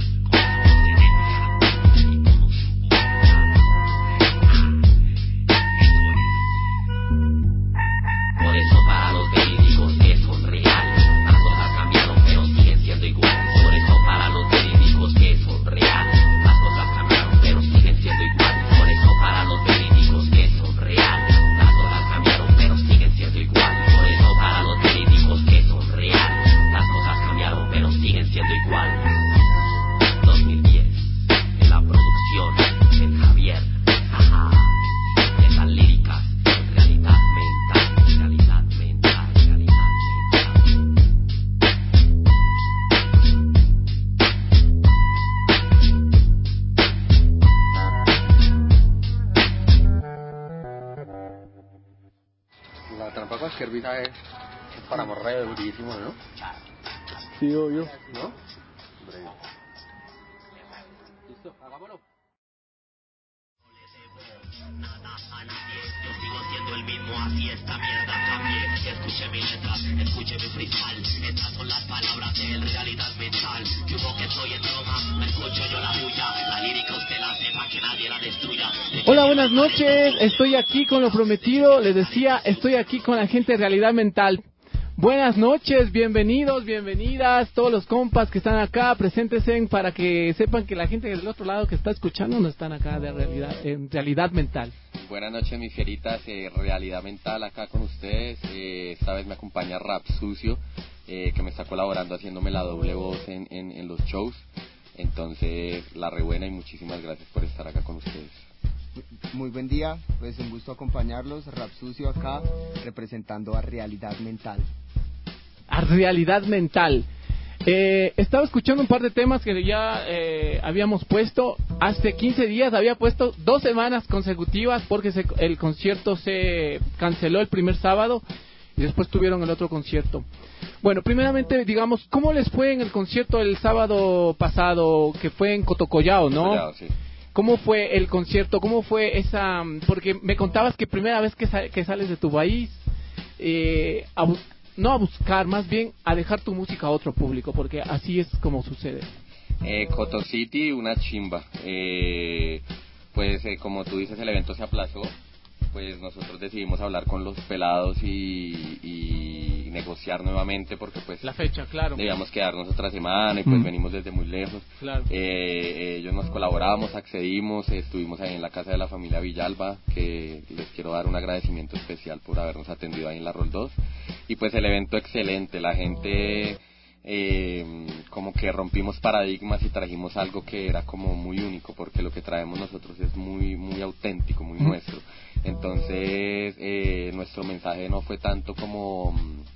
Por eso para los verídicos que son reales, las cosas cambiaron pero siguen siendo iguales. Por eso para los verídicos que son reales, las cosas cambiaron pero siguen siendo iguales. Por eso para los verídicos que son reales, las cosas cambiaron pero siguen siendo iguales. Por eso para los verídicos que son reales, las cosas cambiaron pero siguen siendo iguales. 2010, en la producción, en Javier, jaja, esas líricas, realidad mental, realidad mental, realidad mental. La trampa con herbicida es para morrer durísimo, ¿no? Sí, obvio. ¿No? Listo, hagámoslo. Nada a nadie, yo sigo siendo el mismo, así esta mierda cambie. Escuche mi letra, escuche mi freestyle. Estas son las palabras de realidad mental. Yo que soy en Roma, me escucho yo la bulla. La lírica usted la hace para que nadie la destruya. Hola, buenas noches, estoy aquí con lo prometido, les decía, estoy aquí con la gente de Realidad Mental. Buenas noches, bienvenidos, bienvenidas, todos los compas que están acá, preséntense para que sepan que la gente del otro lado que está escuchando no están acá de en Realidad Mental. Buenas noches, mis fieritas, Realidad Mental acá con ustedes. Esta vez me acompaña Rap Sucio, que me está colaborando haciéndome la doble voz en los shows. Entonces, la re buena y muchísimas gracias por estar acá con ustedes. Muy buen día, pues un gusto acompañarlos, Rap Sucio acá, representando a Realidad Mental. A Realidad Mental. Estaba escuchando un par de temas que ya habíamos puesto. Hace 15 días había puesto 2 semanas consecutivas porque el concierto se canceló el primer sábado y después tuvieron el otro concierto. Bueno, primeramente, digamos, ¿cómo les fue en el concierto el sábado pasado que fue en Cotocollao, no? Collao, sí. ¿Cómo fue el concierto? ¿Cómo fue esa...? Porque me contabas que primera vez que sales de tu país, no a buscar, más bien a dejar tu música a otro público, porque así es como sucede. Coto City, una chimba. pues como tú dices, el evento se aplazó, pues nosotros decidimos hablar con los pelados y negociar nuevamente, porque pues la fecha, claro, debíamos quedarnos otra semana y pues venimos desde muy lejos. Claro. Ellos nos colaboramos, accedimos, estuvimos ahí en la casa de la familia Villalba, que les quiero dar un agradecimiento especial por habernos atendido ahí en la Rol 2, y pues el evento excelente, la gente como que rompimos paradigmas y trajimos algo que era como muy único, porque lo que traemos nosotros es muy muy auténtico, muy nuestro. Entonces nuestro mensaje no fue tanto como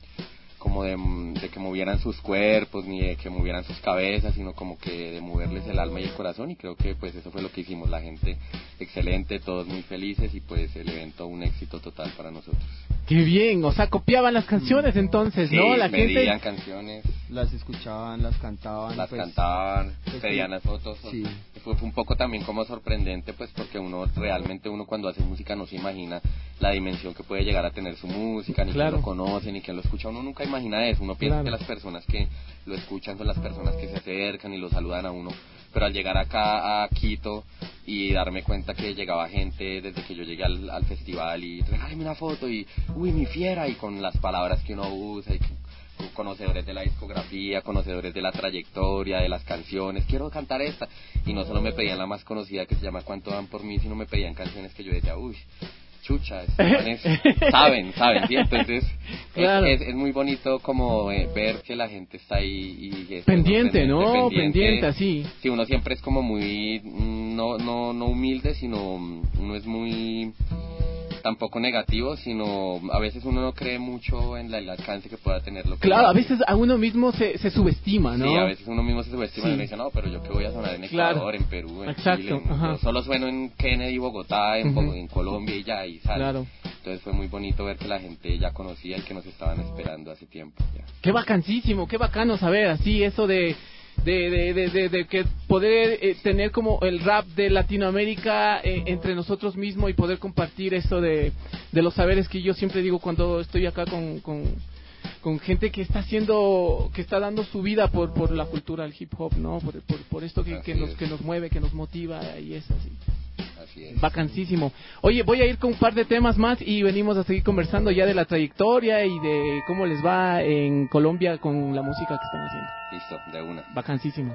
de que movieran sus cuerpos ni de que movieran sus cabezas, sino como que de moverles el alma y el corazón, y creo que pues eso fue lo que hicimos. La gente excelente, todos muy felices, y pues el evento un éxito total para nosotros. Qué bien, o sea, copiaban las canciones entonces, sí, ¿no? La pedían gente canciones, las escuchaban, las cantaban, pedían las fotos. Sí. Fue un poco también como sorprendente, pues porque uno cuando hace música no se imagina la dimensión que puede llegar a tener su música, ni claro, quien lo conoce, ni quien lo escucha. Uno nunca imagina eso, uno piensa que las personas que lo escuchan son las personas que se acercan y lo saludan a uno, pero al llegar acá a Quito y darme cuenta que llegaba gente desde que yo llegué al festival y regálame una foto y uy, mi fiera, y con las palabras que uno usa, y conocedores de la discografía, conocedores de la trayectoria, de las canciones, quiero cantar esta, y no solo me pedían la más conocida que se llama Cuánto dan por mí, sino me pedían canciones que yo decía, uy, chucha, saben, ¿sí? Entonces claro, es muy bonito como ver que la gente está ahí y pendiente, ¿no? Pendiente, así. Sí, uno siempre es como muy no humilde, sino uno es muy tampoco negativo, sino a veces uno no cree mucho en el alcance que pueda tenerlo. Claro, a veces a uno mismo se subestima, ¿no? Sí, a veces uno mismo se subestima, y uno dice, no, pero yo que voy a sonar en Ecuador, en Perú, en Chile, yo solo sueno en Kennedy, Bogotá, en Colombia y ya, y sale. Claro. Entonces fue muy bonito ver que la gente ya conocía y que nos estaban esperando hace tiempo. Ya. Qué bacanísimo, qué bacano saber así eso de que poder tener como el rap de Latinoamérica entre nosotros mismos, y poder compartir eso de los saberes que yo siempre digo cuando estoy acá con gente que está dando su vida por la cultura del hip hop, ¿no? Por esto que nos mueve, que nos motiva, y es así. Así es. Vacancísimo. Oye, voy a ir con un par de temas más y venimos a seguir conversando ya de la trayectoria y de cómo les va en Colombia con la música que están haciendo. Listo, de una. Vacancísimo.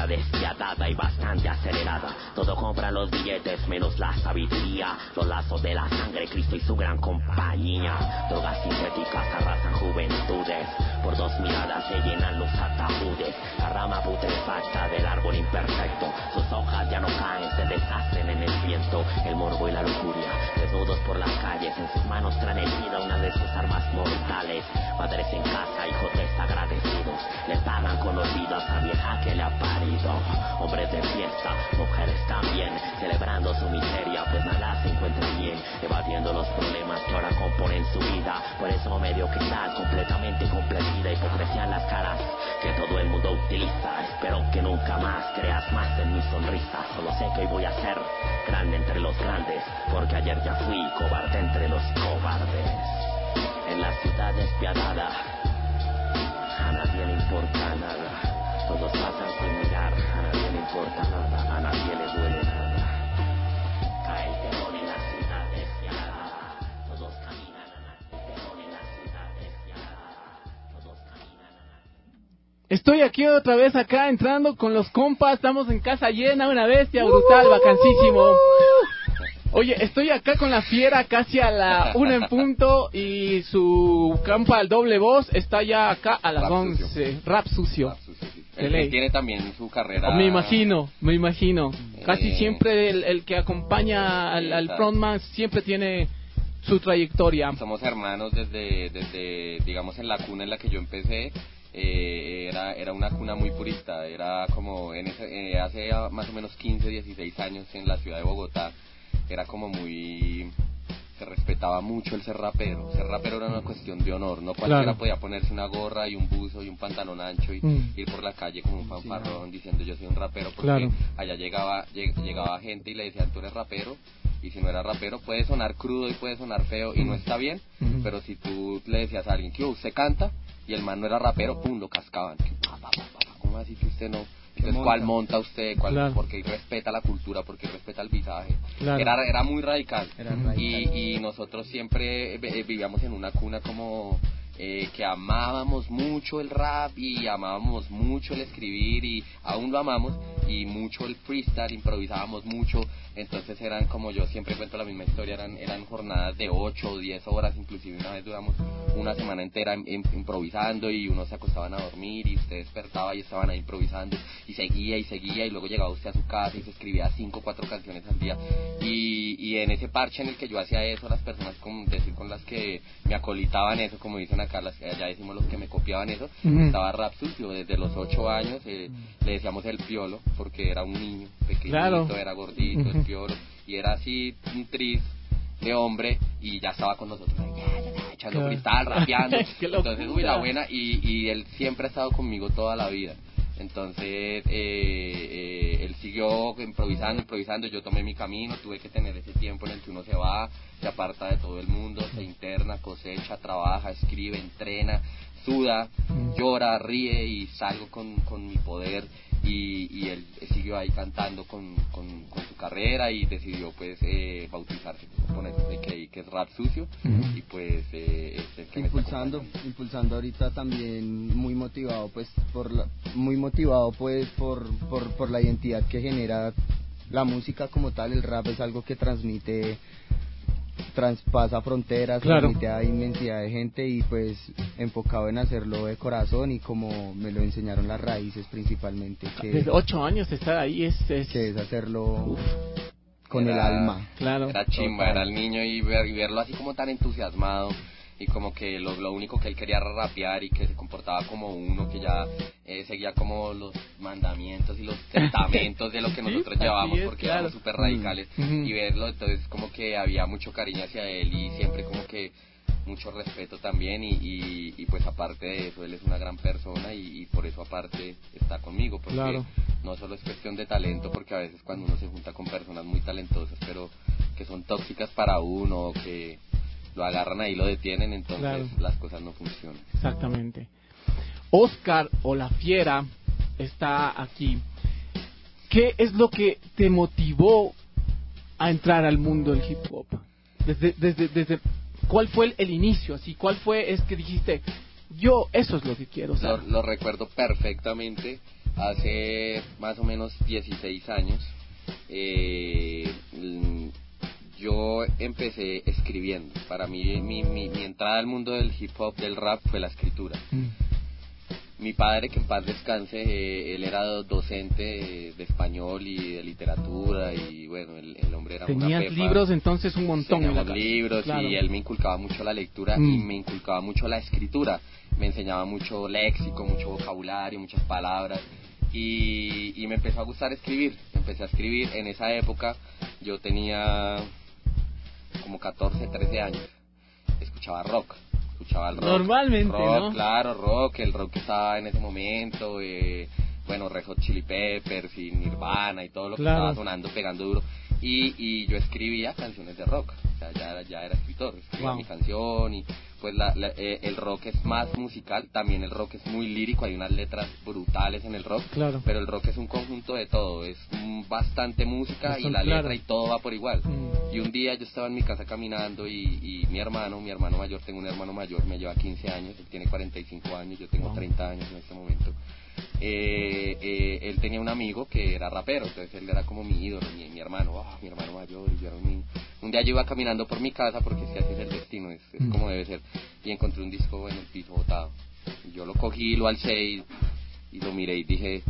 vida despiadada y bastante acelerada. Todo compran los billetes menos la sabiduría. Los lazos de la sangre, Cristo y su gran compañía. Drogas sintéticas arrasan juventudes. Por 2 miradas se llenan los ataúdes. La rama putrefacta del árbol imperfecto. Sus hojas ya no caen, se deshacen en el viento. El morbo y la lujuria, desnudos por las calles. En sus manos traen herida una de sus armas mortales. Padres en casa, hijos desagradecidos, le pagan con olvido a esa vieja que le ha parido. Hombres de fiesta, mujeres también, celebrando su miseria, pues nada se encuentra bien, evadiendo los problemas que ahora componen su vida. Por eso mediocridad completamente completida, hipocresía en las caras que todo el mundo utiliza. Espero que nunca más creas más en mi sonrisa. Solo sé que hoy voy a ser grande entre los grandes, porque ayer ya fui cobarde entre los cobardes. En la ciudad despiadada, a nadie le importa nada. Todos pasan sin mirar, a nadie le importa nada, a nadie le duele nada. Cae el terror en la ciudad despiadada. Todos caminan a nadie. El terror en la ciudad despiadada. Todos caminan a nadie. Estoy aquí otra vez acá entrando con los compas. Estamos en casa llena, una bestia brutal, bacanísimo. Oye, estoy acá con la fiera casi a la 1 en punto y su campa al doble voz está ya acá a las 11. Rap sucio. Él tiene también su carrera. Me imagino. Casi siempre el que acompaña al frontman siempre tiene su trayectoria. Somos hermanos desde digamos en la cuna en la que yo empecé. Era una cuna muy purista. Era como hace más o menos 15, 16 años en la ciudad de Bogotá. Era como muy... se respetaba mucho el ser rapero. Ser rapero era una cuestión de honor. No cualquiera podía ponerse una gorra y un buzo y un pantalón ancho y ir por la calle como un fanfarrón diciendo yo soy un rapero, porque allá llegaba gente y le decían tú eres rapero, y si no eras rapero puede sonar crudo y puede sonar feo y no está bien, pero si tú le decías a alguien que usted canta y el man no era rapero, pum, lo cascaban. ¿Cómo así que usted no? Entonces, ¿cuál monta usted? Porque respeta la cultura, porque respeta el visaje. Era muy radical. Y nosotros siempre vivíamos en una cuna como que amábamos mucho el rap y amábamos mucho el escribir, y aún lo amamos, y mucho el freestyle, improvisábamos mucho. Entonces eran, como yo siempre cuento la misma historia, eran jornadas de 8 o 10 horas, inclusive una vez duramos una semana entera improvisando, y uno se acostaban a dormir y usted despertaba y estaban ahí improvisando, y seguía, y luego llegaba usted a su casa y se escribía 5 o 4 canciones al día, y en ese parche en el que yo hacía eso, las personas con las que me acolitaban eso, como dicen acá, allá decimos los que me copiaban eso, estaba Rap Sucio. Desde los 8 años le decíamos el piolo, porque era un niño pequeñito, era gordito, el piolo, y era así un tris de hombre, y ya estaba con nosotros echando cristal, rapeando. Entonces, la buena, y él siempre ha estado conmigo toda la vida. Entonces él siguió improvisando, yo tomé mi camino, tuve que tener ese tiempo en el que uno se va, se aparta de todo el mundo, se interna, cosecha, trabaja, escribe, entrena, suda, llora, ríe, y salgo con mi poder, y él siguió ahí cantando con su carrera, y decidió pues bautizarse con eso que es Rap Sucio, y pues impulsando ahorita también muy motivado por la identidad que genera la música como tal. El rap es algo que traspasa fronteras, transmite a inmensidad de gente, y pues enfocado en hacerlo de corazón, y como me lo enseñaron las raíces principalmente, que desde 8 años estar ahí que es hacerlo con el alma. Era chimba, era el niño, y verlo así como tan entusiasmado, y como que lo único que él quería era rapear, y que se comportaba como uno que ya seguía como los mandamientos y los testamentos de lo que nosotros llevábamos, porque éramos súper radicales, y verlo, entonces como que había mucho cariño hacia él, y siempre como que mucho respeto también, y pues aparte de eso, él es una gran persona, y por eso aparte está conmigo, porque no solo es cuestión de talento, porque a veces cuando uno se junta con personas muy talentosas, pero que son tóxicas para uno, o que lo agarran ahí, lo detienen, entonces las cosas no funcionan. Exactamente. Oscar, o La Fiera, está aquí. ¿Qué es lo que te motivó a entrar al mundo del hip hop? Desde ¿cuál fue el inicio? Así, ¿cuál fue que dijiste, yo eso es lo que quiero? Lo recuerdo perfectamente. Hace más o menos 16 años yo empecé escribiendo. Para mí mi entrada al mundo del hip hop, del rap, fue la escritura. Mi padre, que en paz descanse, él era docente de español y de literatura, y bueno, el hombre era una pepa. Tenías libros entonces un montón. Teníamos libros, claro. Y él me inculcaba mucho la lectura y me inculcaba mucho la escritura. Me enseñaba mucho léxico, mucho vocabulario, muchas palabras, y me empezó a gustar escribir. Empecé a escribir. En esa época yo tenía como 14, 13 años. Escuchaba rock. El rock. Normalmente, rock, ¿no? Claro, rock, el rock que estaba en ese momento, bueno, Red Hot Chili Peppers y Nirvana y todo lo que estaba sonando, pegando duro. Y yo escribía canciones de rock, o sea, ya era escritor, escribía mi canción, y pues el rock es más musical, también el rock es muy lírico, hay unas letras brutales en el rock, pero el rock es un conjunto de todo, es bastante música y la letra y todo va por igual. Y un día yo estaba en mi casa caminando y mi hermano mayor, tengo un hermano mayor, me lleva 15 años, él tiene 45 años, yo tengo 30 años en este momento. Él tenía un amigo que era rapero, entonces él era como mi ídolo, mi hermano mayor, y yo era un día yo iba caminando por mi casa, porque es que así es el destino, es como debe ser, y encontré un disco en el piso botado, y yo lo cogí, lo alcé y lo miré y dije,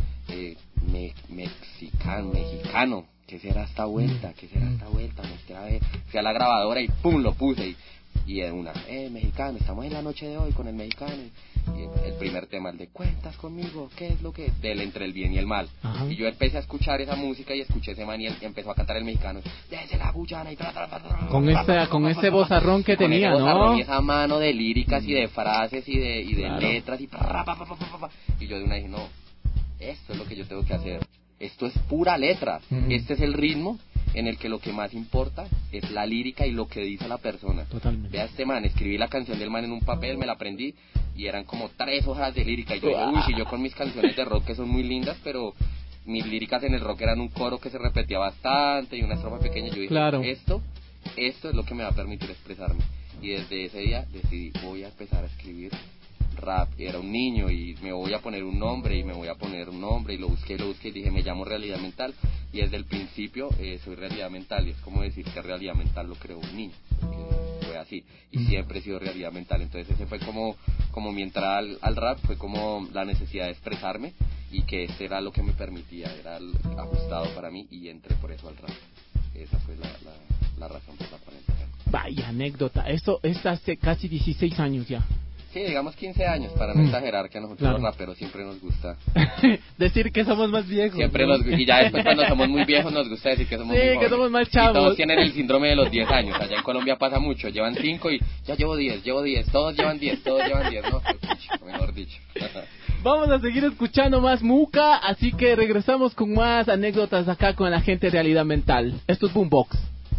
mexicano, ¿qué será esta vuelta? Mostré a ver, fui a la grabadora y pum, lo puse, y de una, mexicano, estamos en la noche de hoy con el mexicano, y el primer tema, el de cuentas conmigo, ¿qué es lo que? Del entre el bien y el mal. Ajá. Y yo empecé a escuchar esa música y escuché ese man y él empezó a cantar el mexicano, desde la Guyana y con ese vozarrón que tenía, ¿no? Y esa mano de líricas y de frases y de letras y yo de una dije, no, esto es lo que yo tengo que hacer, esto es pura letra, este es el ritmo en el que lo que más importa es la lírica y lo que dice la persona. Totalmente. Vea este man, escribí la canción del man en un papel, me la aprendí y eran como 3 hojas de lírica, y yo dije, si yo con mis canciones de rock que son muy lindas, pero mis líricas en el rock eran un coro que se repetía bastante y una estrofa pequeña, yo dije, esto es lo que me va a permitir expresarme, y desde ese día decidí, voy a empezar a escribir rap. Era un niño y me voy a poner un nombre, y lo busqué y dije, me llamo Realidad Mental, y desde el principio soy Realidad Mental, y es como decir que Realidad Mental lo creó un niño, fue así, y siempre he sido Realidad Mental. Entonces ese fue como mi entrada al rap, fue como la necesidad de expresarme, y que este era lo que me permitía, era ajustado para mí, y entré por eso al rap. Esa fue la razón por la cual entré. Vaya anécdota, esto es hace casi 16 años ya. Sí, digamos 15 años, para no exagerar, que a nosotros los raperos siempre nos gusta decir que somos más viejos. Siempre y ya después, cuando somos muy viejos, nos gusta decir que somos muy jóvenes. Que somos más chavos. Y todos tienen el síndrome de los 10 años. Allá en Colombia pasa mucho, llevan 5 y ya llevo 10, todos llevan 10, ¿no? Mejor dicho. Vamos a seguir escuchando más Muca, así que regresamos con más anécdotas acá con la gente de Realidad Mental. Esto es Boombox.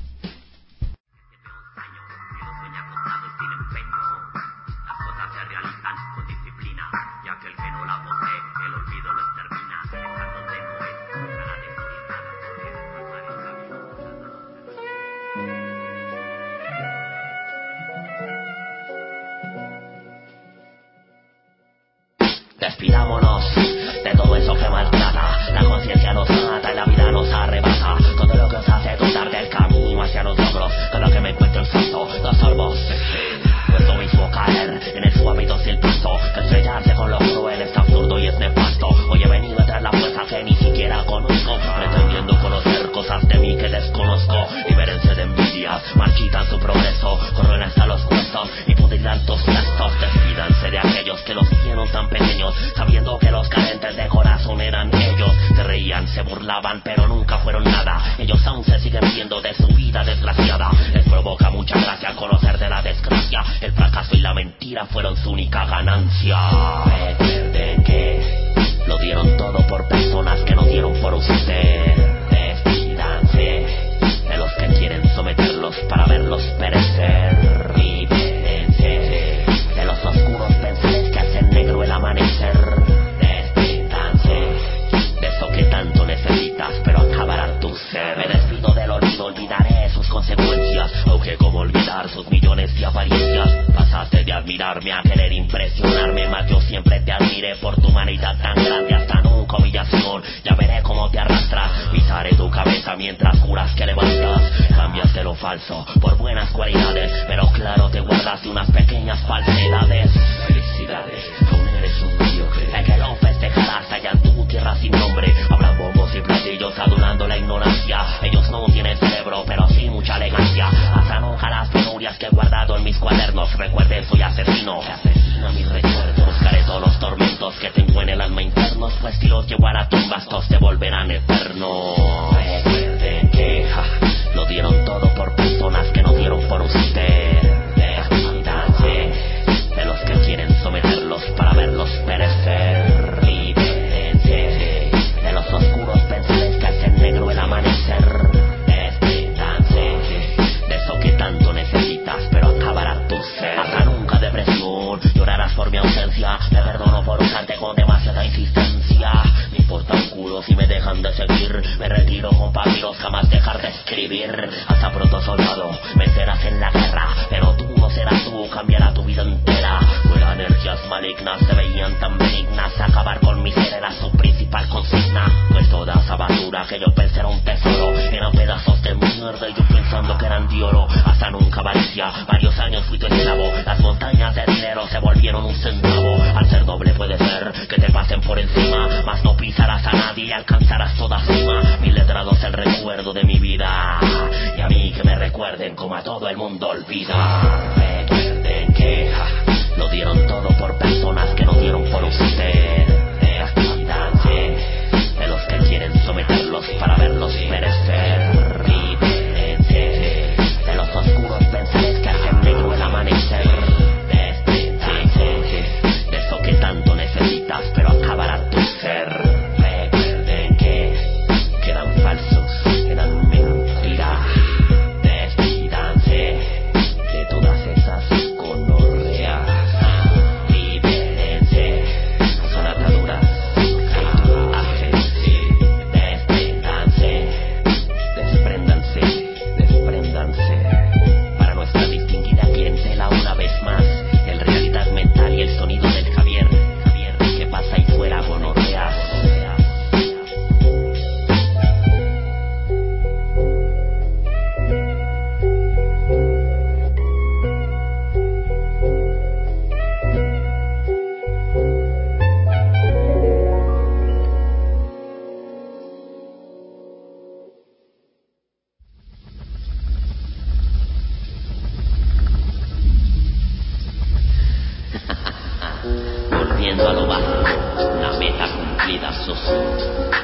Despidámonos de todo eso que maltrata, la conciencia nos mata y la vida nos arrebata, todo lo que os hace dudar del camino hacia los logros, cada que me encuentro en salto, los sorbos, pues lo mismo caer en el suave y dócil paso, que estrellarse con lo cruel es absurdo y es nefasto. Hoy he venido a traer la fuerza que ni siquiera conozco, pretendiendo conocer cosas de mí que desconozco, libérense de envidias, marchitan su progreso, corren hasta los huesos y pudrirán tus restos, despídanse de aquellos que los hicieron tan pequeños, sabiendo que los carentes de corazón eran ellos. Se reían, se burlaban, pero nunca fueron nada. Ellos aún se siguen viendo de su vida desgraciada. Les provoca mucha gracia conocer de la desgracia. El fracaso y la mentira fueron su única ganancia. Recuerden que lo dieron todo por personas que no dieron por usted. Despídanse de los que quieren someterlos para verlos perecer. Libérense de los oscuros pensares que hacen negro el amanecer. Despídanse de eso que tanto necesitas, pero acabará tu ser. Me despido del olvido, olvidaré sus consecuencias, aunque como olvidar sus millones de apariencias. Pasaste de admirarme a querer impresionarme, mas yo siempre te admiré por tu humanidad tan grande, hasta nunca humillaste lo falso por buenas cualidades, pero claro, te guardaste unas pequeñas falsedades. Felicidades, aún eres un mediocre, el que lo festejarás allá en tu tierra sin nombre. Habrá bombos y platillos adorando la ignorancia. Ellos no tienen cerebro, pero sí mucha elegancia. Hasta nunca las penurias que he guardado en mis cuadernos. Recuerde, soy asesino, que asesina mis recuerdos. Buscaré todos los tormentos que tengo en el alma internos, pues si los llevo a la tumba, estos se volverán eternos. Recuerden que lo dieron todo por personas que no dieron por usted. Desvídanse de los que quieren someterlos para verlos perecer. Libérense de los oscuros pensares que hacen negro el amanecer. Desvídanse de eso que tanto necesitas, pero acabará tu ser. Hasta nunca depresión, llorarás por mi ausencia. Me perdono por usarte con demasiada insistencia. Me importa un culo si me dejan de seguir. Me retiro con papiros, jamás dejar de escribir. Hasta pronto, soldado, vencerás en la guerra, pero tú no serás tú, cambiará tu vida entera. Fuera energías malignas se veían tan benignas. Acabar con mi ser era su principal consigna, pues toda esa basura que yo pensé era un tesoro eran pedazos de mierda y yo pensando que eran de oro. Hasta nunca avaría, varios años fui tu esclavo. Las montañas de dinero se volvieron un centavo. Al ser doble puede ser que te pasen por encima, mas no pisarás a nadie y alcanzarás toda cima. Mi letrado es el recuerdo de mi vida, y a mí que me recuerden como a todo el mundo olvida. Recuerden que lo dieron todo por personas que no dieron por usted. Desvídanse de los que quieren someterlos para verlos perecer. Libérense de los oscuros pensares que hacen negro el amanecer. Desvídanse de eso que tanto necesitas, pero acabará tu ser. Recuerden que quedan falsos, quedan mentiras. Desvídanse de todas esas gonorreas. Libérense, son ataduras, tatuajes. Despréndanse, despréndanse. Para nuestra distinguida clientela, una vez más, el Realidad Mental y el sonido del Javier. Javier, ¿qué pasa ahí fuera, gonorreas? Volviendo a lo básico, una meta cumplida, socio.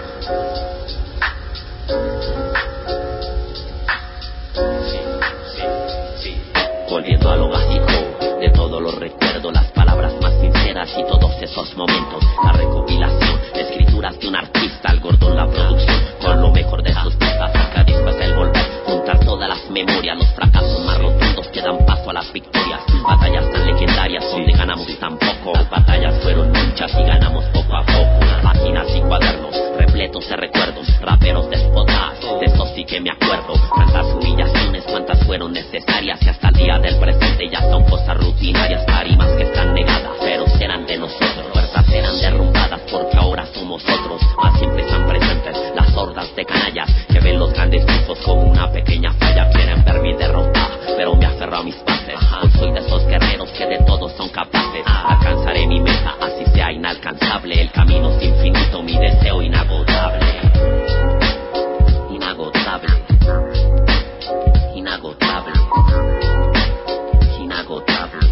Sí. Volviendo a lo básico, de todo lo recuerdo, las palabras más sinceras y todos esos momentos. La recopilación, escrituras de un artista, el gordo en la producción, con lo mejor de sus piezas. Cada disco es el volver, juntar todas las memorias, los fracasos más rotundos que dan paso a las victorias. Batallas tan legendarias donde ganamos tan poco. Las batallas fueron muchas y ganamos poco a poco. Páginas y cuadernos repletos de recuerdos, raperos despotas, de eso sí que me acuerdo. Tantas humillaciones, cuantas fueron necesarias, y hasta el día del presente ya son cosas rutinarias. Tarimas que están negadas, pero serán de nosotros. Puertas serán derrumbadas porque ahora somos otros. Más siempre están presentes las hordas de canallas que ven los grandes triunfos como una pequeña falla. Quieren ver mi derrota, pero me aferro a mis bases. Hoy soy de esos guerreros que de todo son capaces. Alcanzaré mi meta, así sea inalcanzable. El camino es infinito, mi deseo inagotable. Inagotable. Inagotable. Inagotable.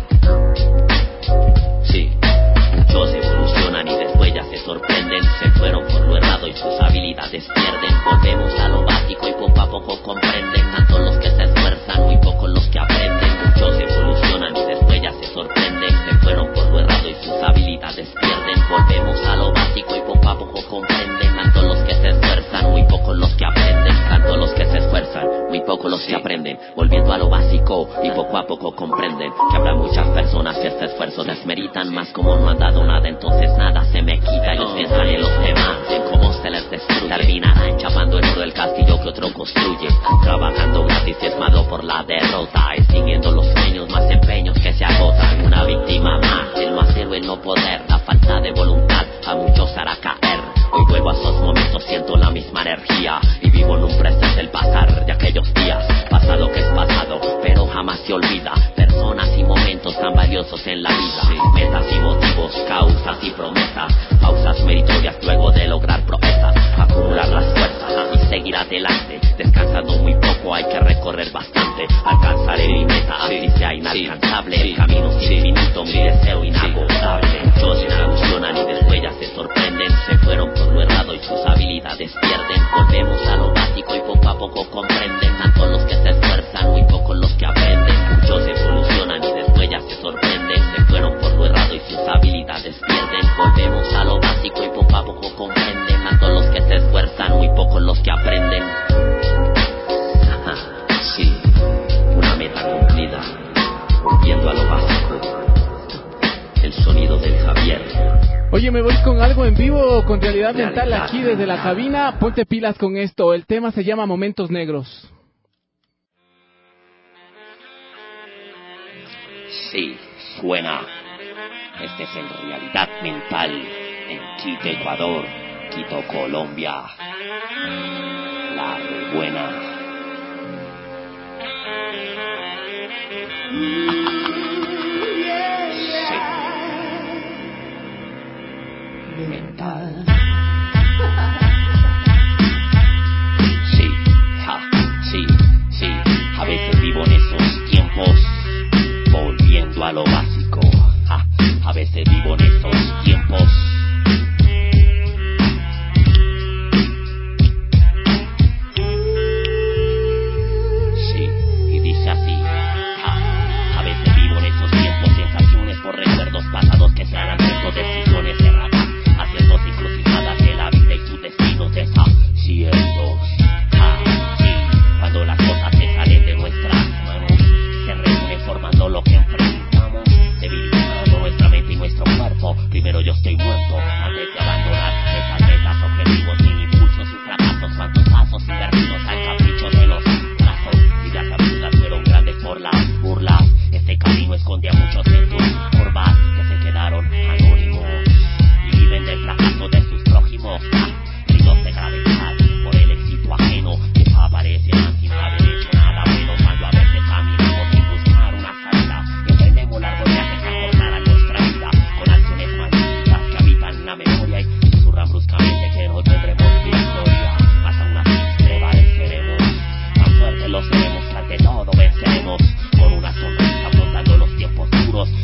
Sí, muchos evolucionan y después ya se sorprenden. Se fueron por lo errado y sus habilidades pierden. Volvemos a lo básico y poco a poco comprenden. Tanto los que se esfuerzan, muy pocos los que aprenden. Muchos evolucionan y después ya se sorprenden. Se fueron por lo errado y sus habilidades pierden. Volvemos a lo básico y poco a poco comprenden. Tanto los que se esfuerzan, muy pocos los que aprenden. Tanto los que se esfuerzan, muy pocos los que aprenden. Volviendo a lo básico y poco a poco comprenden que habrá muchas personas que este esfuerzo desmeritan. Más como no han dado nada, entonces nada se me quita. Ellos piensan en los demás, en cómo se les destruye. Terminarán chapando en oro el castillo que otro construye. Trabajando gratis y esmado por la derrota. Extinguiendo los sueños, más empeños que se agotan. Una víctima más, el no hacer o el no poder. La falta de voluntad a muchos hará caer. Hoy vuelvo a esos momentos, siento la misma energía y vivo en un presente el pasar de aquellos días. Pasado que es fracasos en la vida, metas y motivos, causas y promesas, pausas meritorias luego de lograr proezas, acumular las fuerzas y seguir adelante, descansando muy poco, hay que recorrer bastante, alcanzaré mi meta, así sea inalcanzable, el camino es infinito, mi deseo inagotable, muchos evolucionan y después ya se sorprenden, se fueron por lo errado y sus habilidades pierden, volvemos a lo básico y poco a poco comprenden, tanto los que se esfuerzan, muy pocos los que aprenden, muchos evolucionan y después ya se sorprenden, se fueron por lo errado y sus habilidades pierden, volvemos a lo básico y poco a poco comprenden, tanto los que se esfuerzan, muy pocos los que aprenden. Sí, una meta cumplida, volviendo a lo básico, el sonido del Javier. Oye, me voy con algo en vivo, con realidad mental aquí desde la cabina. Ponte pilas con esto. El tema se llama Momentos Negros. Sí, suena. Este es en realidad mental. En Quito, Ecuador. Quito, Colombia. La Rebuena. Mental. Sí, sí, a veces vivo en esos tiempos, volviendo a lo básico, a veces vivo en esos tiempos. Sí, y dice así, a veces vivo en esos tiempos, sensaciones por recuerdos pasados que se han puesto decisiones erradas, haciendo encrucijadas de la vida y sus destinos desaciertos. Sí, cuando las cosas se salen de nuestras manos, se reúnen formando lo que enfrentamos, debilitando nuestra mente y nuestro cuerpo. Primero yo estoy muerto, antes de abandonar esas metas, objetivos sin impulsos y fracasos. Cuantos pasos invertidos al capricho de los brazos, y las absurdas fueron grandes por las burlas. Este camino esconde a muchos de tus curvas que se quedaron anónimos y viven del fracaso de sus prójimos, heridos de gravedad por el éxito ajeno, que aparecen sin haber hecho nada bueno, cuando a veces caminamos sin buscar una salida y emprendemos largos viajes que acortaran nuestra vida con acciones magníficas que habitan la memoria y susurran bruscamente que no tendremos victoria, mas aún así prevaleceremos, más fuertes lo seremos, que ante todo venceremos, con una sonrisa afrontando los tiempos duros,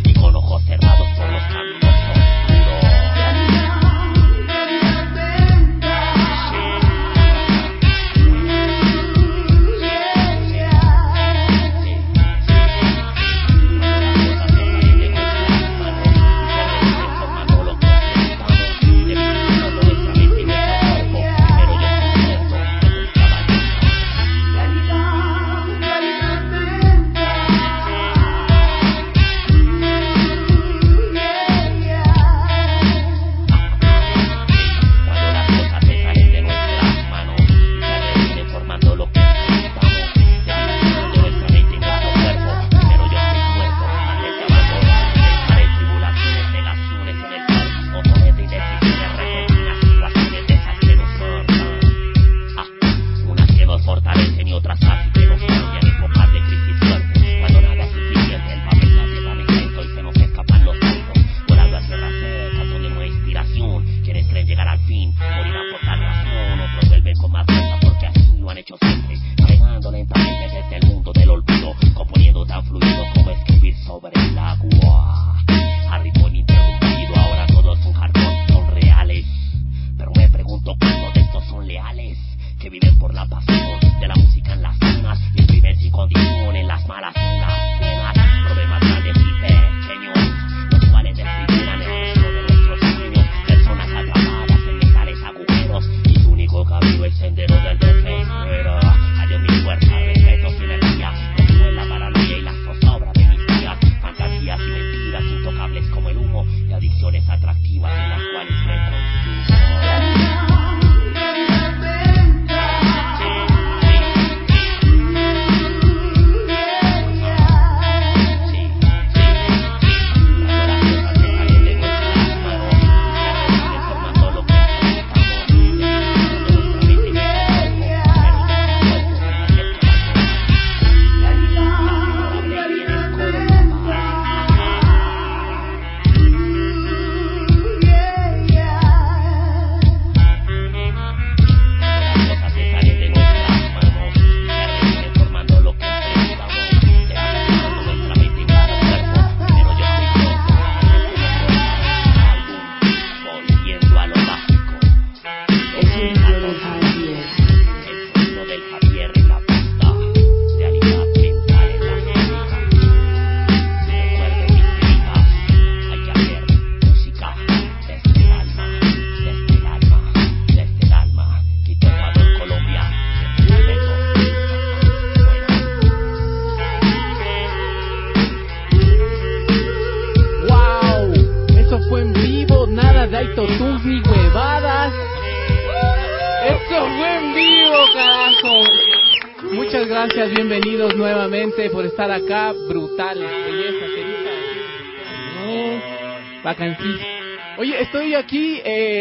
hay totuns ni huevadas. Esto fue en vivo, carajo. Muchas gracias, bienvenidos nuevamente por estar acá. Brutal, belleza, querida. Bacancísimo. Oye, estoy aquí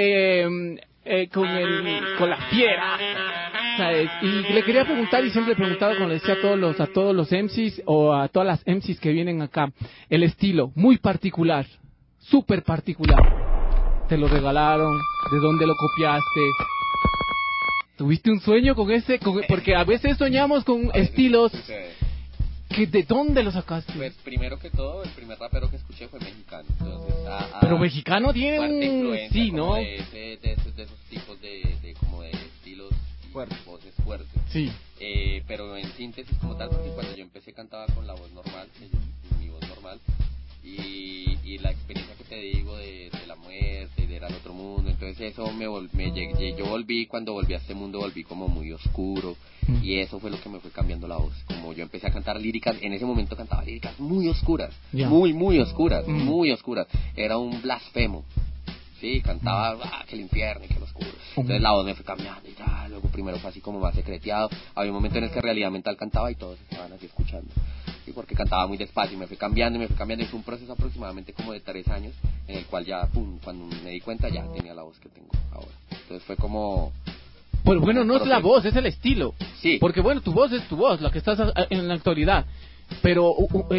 con la fiera, ¿sabes? Y le quería preguntar, y siempre he preguntado, como le decía a todos los MCs o a todas las MCs que vienen acá, el estilo muy particular, súper particular. ¿Te lo regalaron? ¿De dónde lo copiaste? ¿Tuviste un sueño con ese? Porque a veces soñamos con estilos que ¿de dónde lo sacaste? Pues primero que todo, el primer rapero que escuché fue mexicano. Entonces, pero mexicano tiene un... Sí, ¿no? De esos tipos de como de estilos y voces fuertes. Sí. Pero en síntesis como tal, porque cuando yo empecé cantaba con la voz normal, mi voz normal. Y la experiencia que te digo de la muerte, de ir al otro mundo, entonces eso yo volví, cuando volví a este mundo volví como muy oscuro, y eso fue lo que me fue cambiando la voz. Como yo empecé a cantar líricas, en ese momento cantaba líricas muy oscuras, muy oscuras, muy oscuras, era un blasfemo. Sí, cantaba que el infierno y que lo oscuro. Entonces la voz me fue cambiando y ya, luego primero fue así como más secreteado. Había un momento en el que Realidad Mental cantaba y todos estaban así escuchando. Sí, porque cantaba muy despacio y me fue cambiando. Y fue un proceso aproximadamente como de 3 años, en el cual ya, cuando me di cuenta ya tenía la voz que tengo ahora. Entonces fue como... Pues bueno, no es la voz, es el estilo. Sí. Porque bueno, tu voz es tu voz, la que estás en la actualidad. Pero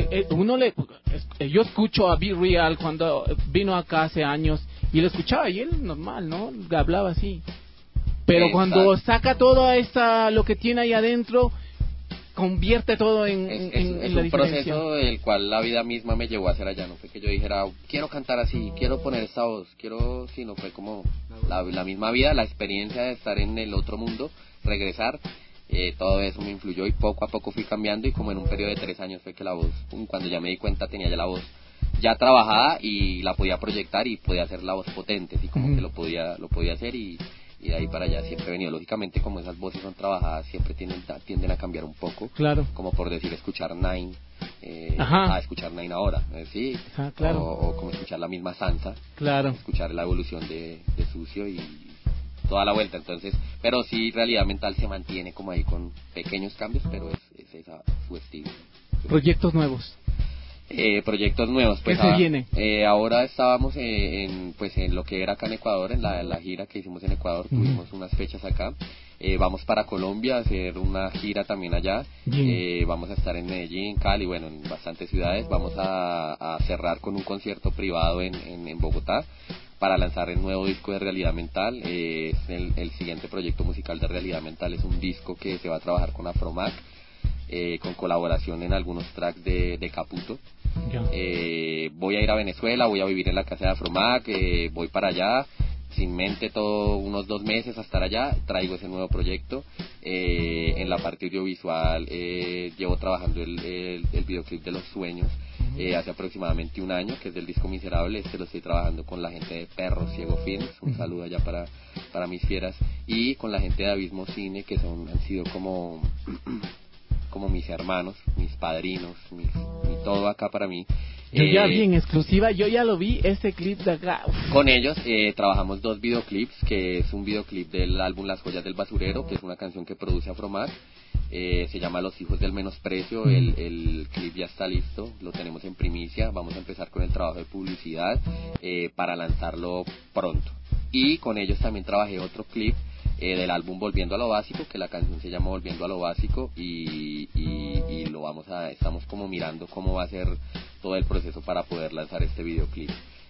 yo escucho a Be Real cuando vino acá hace años y lo escuchaba y él normal, ¿no? Hablaba así. Pero cuando saca todo lo que tiene ahí adentro, convierte todo en la diferencia. Es un proceso del cual la vida misma me llevó a hacer allá. No fue que yo dijera, quiero cantar así, quiero poner esta voz, sino fue como la misma vida, la experiencia de estar en el otro mundo, regresar. Todo eso me influyó y poco a poco fui cambiando, y como en un periodo de 3 años fue que la voz, cuando ya me di cuenta tenía ya la voz ya trabajada y la podía proyectar y podía hacer la voz potente, así como que lo podía hacer, y de ahí para allá siempre he venido. Lógicamente, como esas voces son trabajadas, siempre tienden a cambiar un poco. Claro. Como por decir, escuchar Nine a escuchar Nine ahora, ¿sí? Claro. O como escuchar la misma Sansa. Claro. Escuchar la evolución de Sucio y toda la vuelta. Entonces, pero sí, Realidad Mental se mantiene como ahí con pequeños cambios, pero es esa su estilo. Proyectos nuevos. Proyectos nuevos, pues ¿qué se viene? Ahora estábamos en lo que era acá en Ecuador, en la gira que hicimos en Ecuador, tuvimos unas fechas acá. Vamos para Colombia a hacer una gira también allá. Vamos a estar en Medellín, Cali, bueno, en bastantes ciudades. Vamos a cerrar con un concierto privado en Bogotá para lanzar el nuevo disco de Realidad Mental. El siguiente proyecto musical de Realidad Mental es un disco que se va a trabajar con Afromac, con colaboración en algunos tracks de Caputo. Voy a ir a Venezuela, voy a vivir en la casa de Afromac, voy para allá sin mente todo unos 2 meses a estar allá. Traigo ese nuevo proyecto. En la parte audiovisual llevo trabajando el videoclip de Los Sueños hace aproximadamente 1 año, que es del disco Miserable. Lo estoy trabajando con la gente de Perro Ciego Films, un saludo allá para mis fieras, y con la gente de Abismo Cine, que han sido como mis hermanos, mis padrinos, mi todo acá para mí. Yo ya vi en exclusiva, yo ya lo vi, ese clip de acá. Con ellos trabajamos 2 videoclips, que es un videoclip del álbum Las Joyas del Basurero, que es una canción que produce Afromac. Se llama Los Hijos del Menosprecio. El clip ya está listo, lo tenemos en primicia. Vamos a empezar con el trabajo de publicidad para lanzarlo pronto. Y con ellos también trabajé otro clip del álbum Volviendo a lo Básico, que la canción se llama Volviendo a lo Básico, y estamos como mirando cómo va a ser todo el proceso para poder lanzar este videoclip.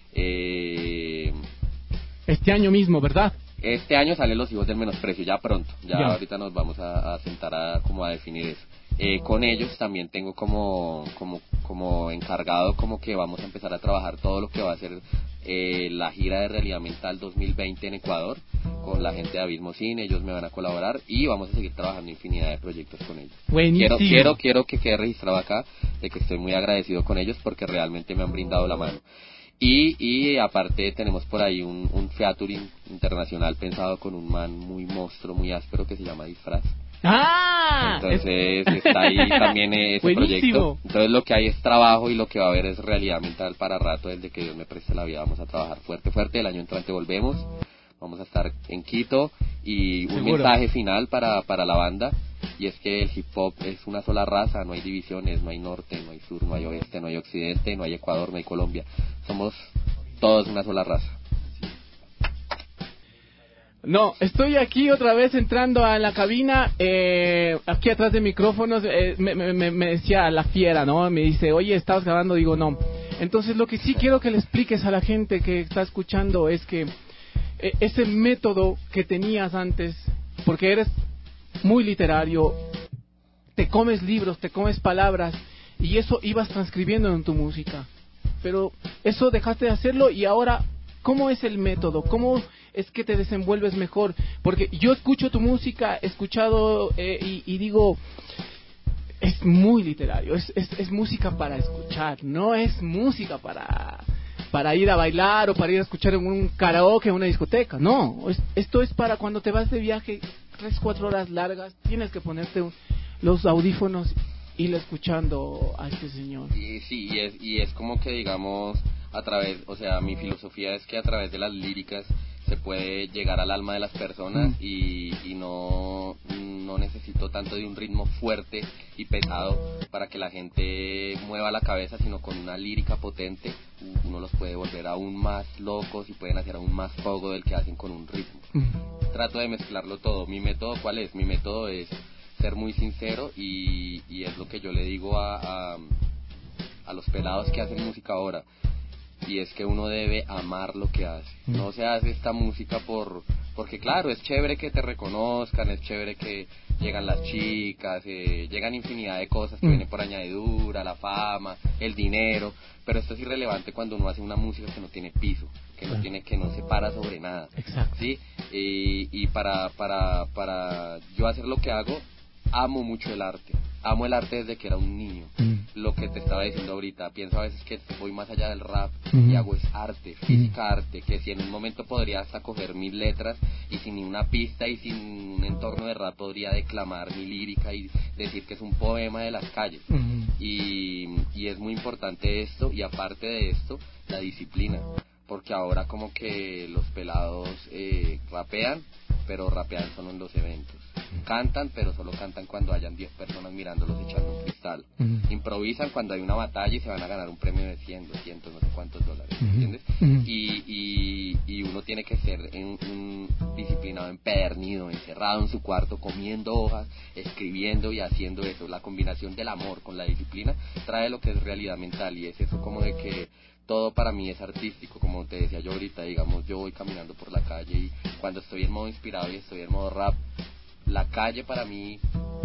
Este año mismo, ¿verdad? Este año salen Los Hijos del Menosprecio, ya pronto, ya. Ahorita nos vamos a sentar a definir eso. Con ellos también tengo como encargado, como que vamos a empezar a trabajar todo lo que va a ser la gira de Realidad Mental 2020 en Ecuador, con la gente de Abismo Cine. Ellos me van a colaborar y vamos a seguir trabajando infinidad de proyectos con ellos. Buenísimo. Quiero que quede registrado acá de que estoy muy agradecido con ellos porque realmente me han brindado la mano. Y aparte tenemos por ahí un featuring internacional pensado con un man muy monstruo, muy áspero, que se llama Disfraz. Entonces está ahí también ese proyecto. Entonces lo que hay es trabajo y lo que va a haber es realidad mental para rato. Desde que Dios me preste la vida vamos a trabajar fuerte. El año entrante volvemos, vamos a estar en Quito. Y un mensaje final para la banda, y es que el hip hop es una sola raza, no hay divisiones, no hay norte, no hay sur, no hay oeste, no hay occidente, no hay Ecuador, no hay Colombia, somos todos una sola raza. No, estoy aquí otra vez entrando a la cabina, aquí atrás de micrófonos, me decía la fiera, ¿no? Me dice, oye, ¿estabas grabando? Digo, no. Entonces lo que sí quiero que le expliques a la gente que está escuchando es que ese método que tenías antes, porque eres muy literario, te comes libros, te comes palabras, y eso ibas transcribiendo en tu música, pero eso dejaste de hacerlo, y ahora, ¿cómo es el método? ¿Cómo es que te desenvuelves mejor? Porque yo escucho tu música, he escuchado y digo, es muy literario, es música para escuchar, no es música para ir a bailar o para ir a escuchar en un karaoke en una discoteca. No, esto es para cuando te vas de viaje 3-4 horas largas, tienes que ponerte los audífonos y ir escuchando a este señor. Y es como que, digamos, a través, o sea, mi filosofía es que a través de las líricas se puede llegar al alma de las personas y no necesito tanto de un ritmo fuerte y pesado para que la gente mueva la cabeza, sino con una lírica potente uno los puede volver aún más locos y pueden hacer aún más pogo del que hacen con un ritmo. Trato de mezclarlo todo. ¿Mi método cuál es? Mi método es ser muy sincero y es lo que yo le digo a los pelados que hacen música ahora. Y es que uno debe amar lo que hace. No se hace esta música porque claro, es chévere que te reconozcan, es chévere que llegan las chicas, llegan infinidad de cosas que vienen por añadidura, la fama, el dinero, pero esto es irrelevante cuando uno hace una música que no tiene piso, que no se para sobre nada. Exacto. ¿Sí? Y para yo hacer lo que hago, amo mucho el arte. Amo el arte desde que era un niño. Lo que te estaba diciendo ahorita, pienso a veces que voy más allá del rap y hago es arte, física arte, que si en un momento podría hasta coger 1000 letras y sin ni una pista y sin un entorno de rap podría declamar mi lírica y decir que es un poema de las calles. Y es muy importante esto, y aparte de esto, la disciplina, porque ahora como que los pelados rapean, pero rapean solo en los eventos. Cantan, pero solo cantan cuando hayan 10 personas mirándolos echando un cristal. Improvisan cuando hay una batalla y se van a ganar un premio de 100, 200, no sé cuántos dólares, ¿entiendes? Y uno tiene que ser un disciplinado, empedernido, encerrado en su cuarto, comiendo hojas, escribiendo y haciendo eso. La combinación del amor con la disciplina trae lo que es realidad mental, y es eso como de que todo para mí es artístico, como te decía yo ahorita. Digamos, yo voy caminando por la calle y cuando estoy en modo inspirado y estoy en modo rap, la calle para mí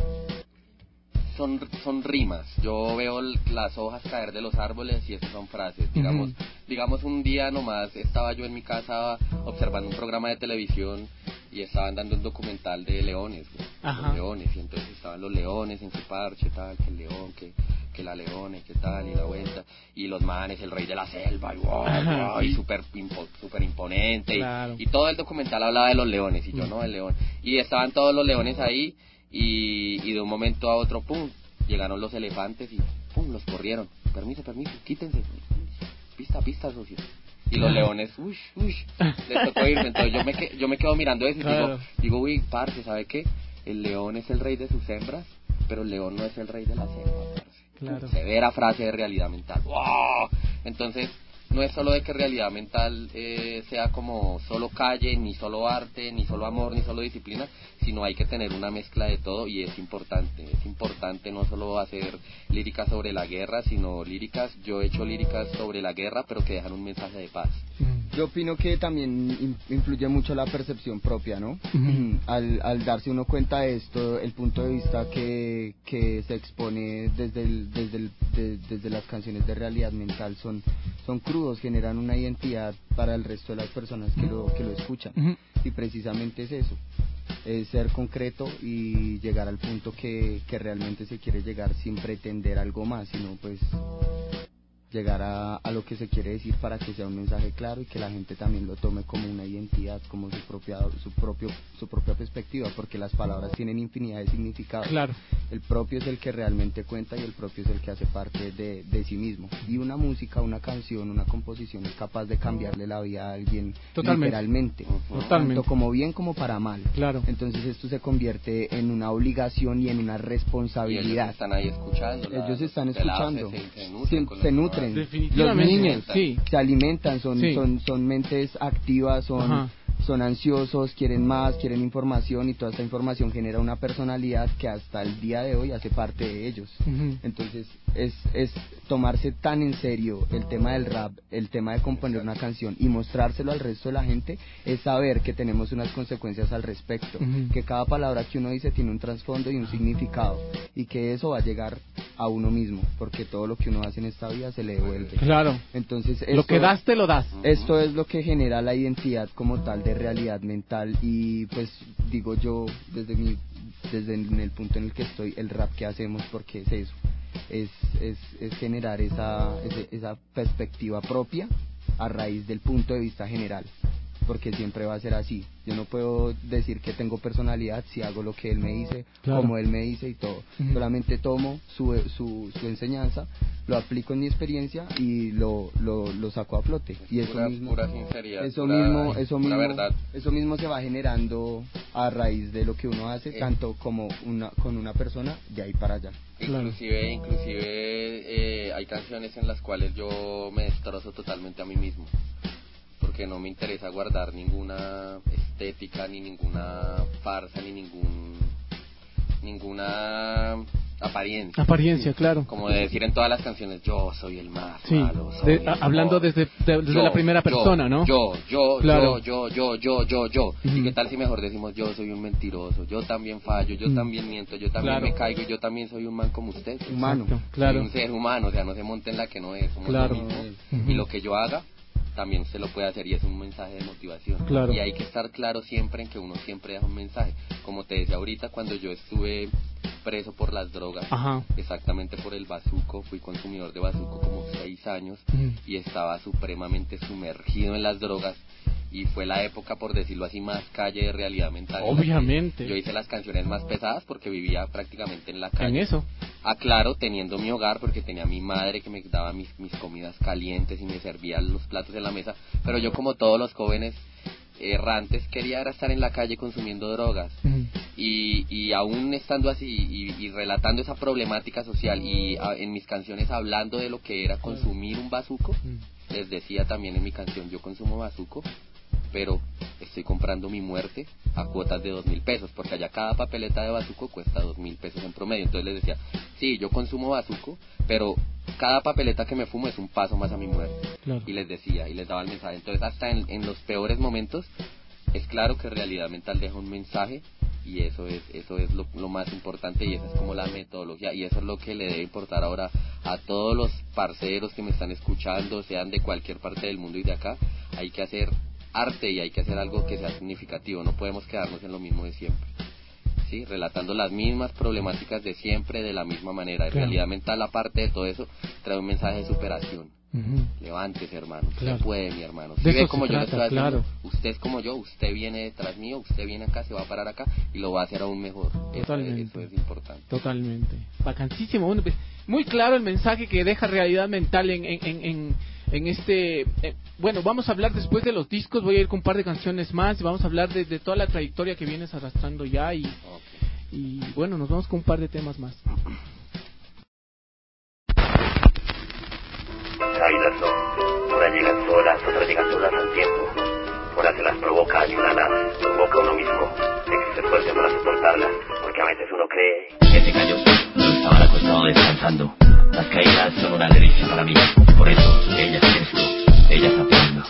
son rimas. Yo veo las hojas caer de los árboles y esas son frases. Digamos un día nomás estaba yo en mi casa observando un programa de televisión y estaban dando un documental de leones, los leones, y entonces estaban los leones en su parche, tal, que el león, que la leona y que tal, y la vuelta, y los manes, el rey de la selva, y súper imponente, claro. y todo el documental hablaba de los leones, y yo no, el león, y estaban todos los leones ahí, y de un momento a otro, pum, llegaron los elefantes y pum, los corrieron, permiso, quítense, pista, socio. Y los leones, les tocó irme. Entonces yo me quedo mirando eso y digo, uy, parce, ¿sabe qué? El león es el rey de sus hembras, pero el león no es el rey de la selva, parce. Claro. Severa frase de realidad mental. ¡Wow! Entonces, no es solo de que realidad mental sea como solo calle, ni solo arte, ni solo amor, ni solo disciplina, sino hay que tener una mezcla de todo, y es importante no solo hacer líricas sobre la guerra, sino yo he hecho líricas sobre la guerra, pero que dejan un mensaje de paz. Yo opino que también influye mucho la percepción propia, ¿no? Al darse uno cuenta de esto, el punto de vista que se expone desde las canciones de realidad mental son crudos, generan una identidad para el resto de las personas que lo escuchan. Y precisamente es eso, es ser concreto y llegar al punto que realmente se quiere llegar sin pretender algo más, sino pues llegar a lo que se quiere decir para que sea un mensaje claro y que la gente también lo tome como una identidad, como su propia perspectiva, porque las palabras tienen infinidad de significados. Claro. El propio es el que realmente cuenta y el propio es el que hace parte de sí mismo. Y una música, una canción, una composición es capaz de cambiarle la vida a alguien literalmente, tanto como bien como para mal. Claro. Entonces esto se convierte en una obligación y en una responsabilidad. Y ellos están ahí escuchando. Ellos están escuchando. Se nutren. Los niños sí. se alimentan, son mentes activas, son ansiosos, quieren más, quieren información, y toda esta información genera una personalidad que hasta el día de hoy hace parte de ellos. Entonces es tomarse tan en serio el tema del rap, el tema de componer una canción y mostrárselo al resto de la gente, es saber que tenemos unas consecuencias al respecto, que cada palabra que uno dice tiene un trasfondo y un significado, y que eso va a llegar a uno mismo, porque todo lo que uno hace en esta vida se le devuelve. Claro. Entonces lo que das te lo das. Esto es lo que genera la identidad como tal de realidad mental, y pues digo yo desde en el punto en el que estoy, el rap que hacemos, porque es eso, es generar esa perspectiva propia a raíz del punto de vista general, porque siempre va a ser así. Yo no puedo decir que tengo personalidad si hago lo que él me dice, como él me dice y todo. Solamente tomo su enseñanza, lo aplico en mi experiencia y lo saco a flote. Y eso mismo, pura sinceridad, eso mismo se va generando a raíz de lo que uno hace, tanto como con una persona de ahí para allá. Inclusive hay canciones en las cuales yo me destrozo totalmente a mí mismo, porque no me interesa guardar ninguna estética, ni ninguna farsa, ni ninguna apariencia, claro. Como de decir en todas las canciones, yo soy el más sí. malo, hablando desde la primera persona, ¿no? Yo, claro. yo. ¿Y qué tal si mejor decimos, yo soy un mentiroso, yo también fallo, yo también miento, yo también me caigo, y yo también soy un man como usted? Humano. Claro. Soy un ser humano, o sea, no se monte en la que no es, somos lo mismo. Y lo que yo haga también se lo puede hacer, y es un mensaje de motivación. Claro. Y hay que estar claro siempre en que uno siempre deja un mensaje. Como te decía ahorita, cuando yo estuve preso por las drogas, exactamente por el bazuco, fui consumidor de bazuco como 6 años y estaba supremamente sumergido en las drogas, y fue la época, por decirlo así, más calle de realidad mental. Obviamente. Yo hice las canciones más pesadas porque vivía prácticamente en la calle. En eso. Claro, teniendo mi hogar, porque tenía a mi madre que me daba mis comidas calientes y me servía los platos en la mesa, pero yo, como todos los jóvenes errantes, quería estar en la calle consumiendo drogas. Y aún estando así y relatando esa problemática social, y en mis canciones hablando de lo que era consumir un bazuco, les decía también en mi canción, yo consumo bazuco, pero estoy comprando mi muerte a cuotas de 2.000 pesos, porque allá cada papeleta de bazuco cuesta 2.000 pesos en promedio. Entonces les decía, sí, yo consumo bazuco, pero cada papeleta que me fumo es un paso más a mi muerte. Claro. Y les decía, y les daba el mensaje. Entonces hasta en los peores momentos es claro que Realidad Mental deja un mensaje, y eso es lo más importante, y esa es como la metodología, y eso es lo que le debe importar ahora a todos los parceros que me están escuchando, sean de cualquier parte del mundo y de acá. Hay que hacer arte y hay que hacer algo que sea significativo, no podemos quedarnos en lo mismo de siempre, ¿sí? Relatando las mismas problemáticas de siempre de la misma manera. Realidad Mental, aparte de todo eso, trae un mensaje de superación. Levántese, hermano, usted puede, mi hermano. Si ve como yo lo estoy haciendo, usted es como yo, usted viene detrás mío, usted viene acá, se va a parar acá y lo va a hacer aún mejor. Eso es importante. Totalmente. Vacancísimo. Bueno, pues, muy claro el mensaje que deja Realidad Mental en este... bueno, vamos a hablar después de los discos, voy a ir con un par de canciones más y vamos a hablar de toda la trayectoria que vienes arrastrando ya, y bueno, nos vamos con un par de temas más. Caídas no, unas llegan solas, otras llegan todas al tiempo. Unas se las provoca y una las provoca uno mismo. Existe fuerza para soportarlas, porque a veces uno cree que se cayó. Yo estaba acostado descansando. Las caídas son una delicia para mí, por eso ella es esto, ella está pidiendo.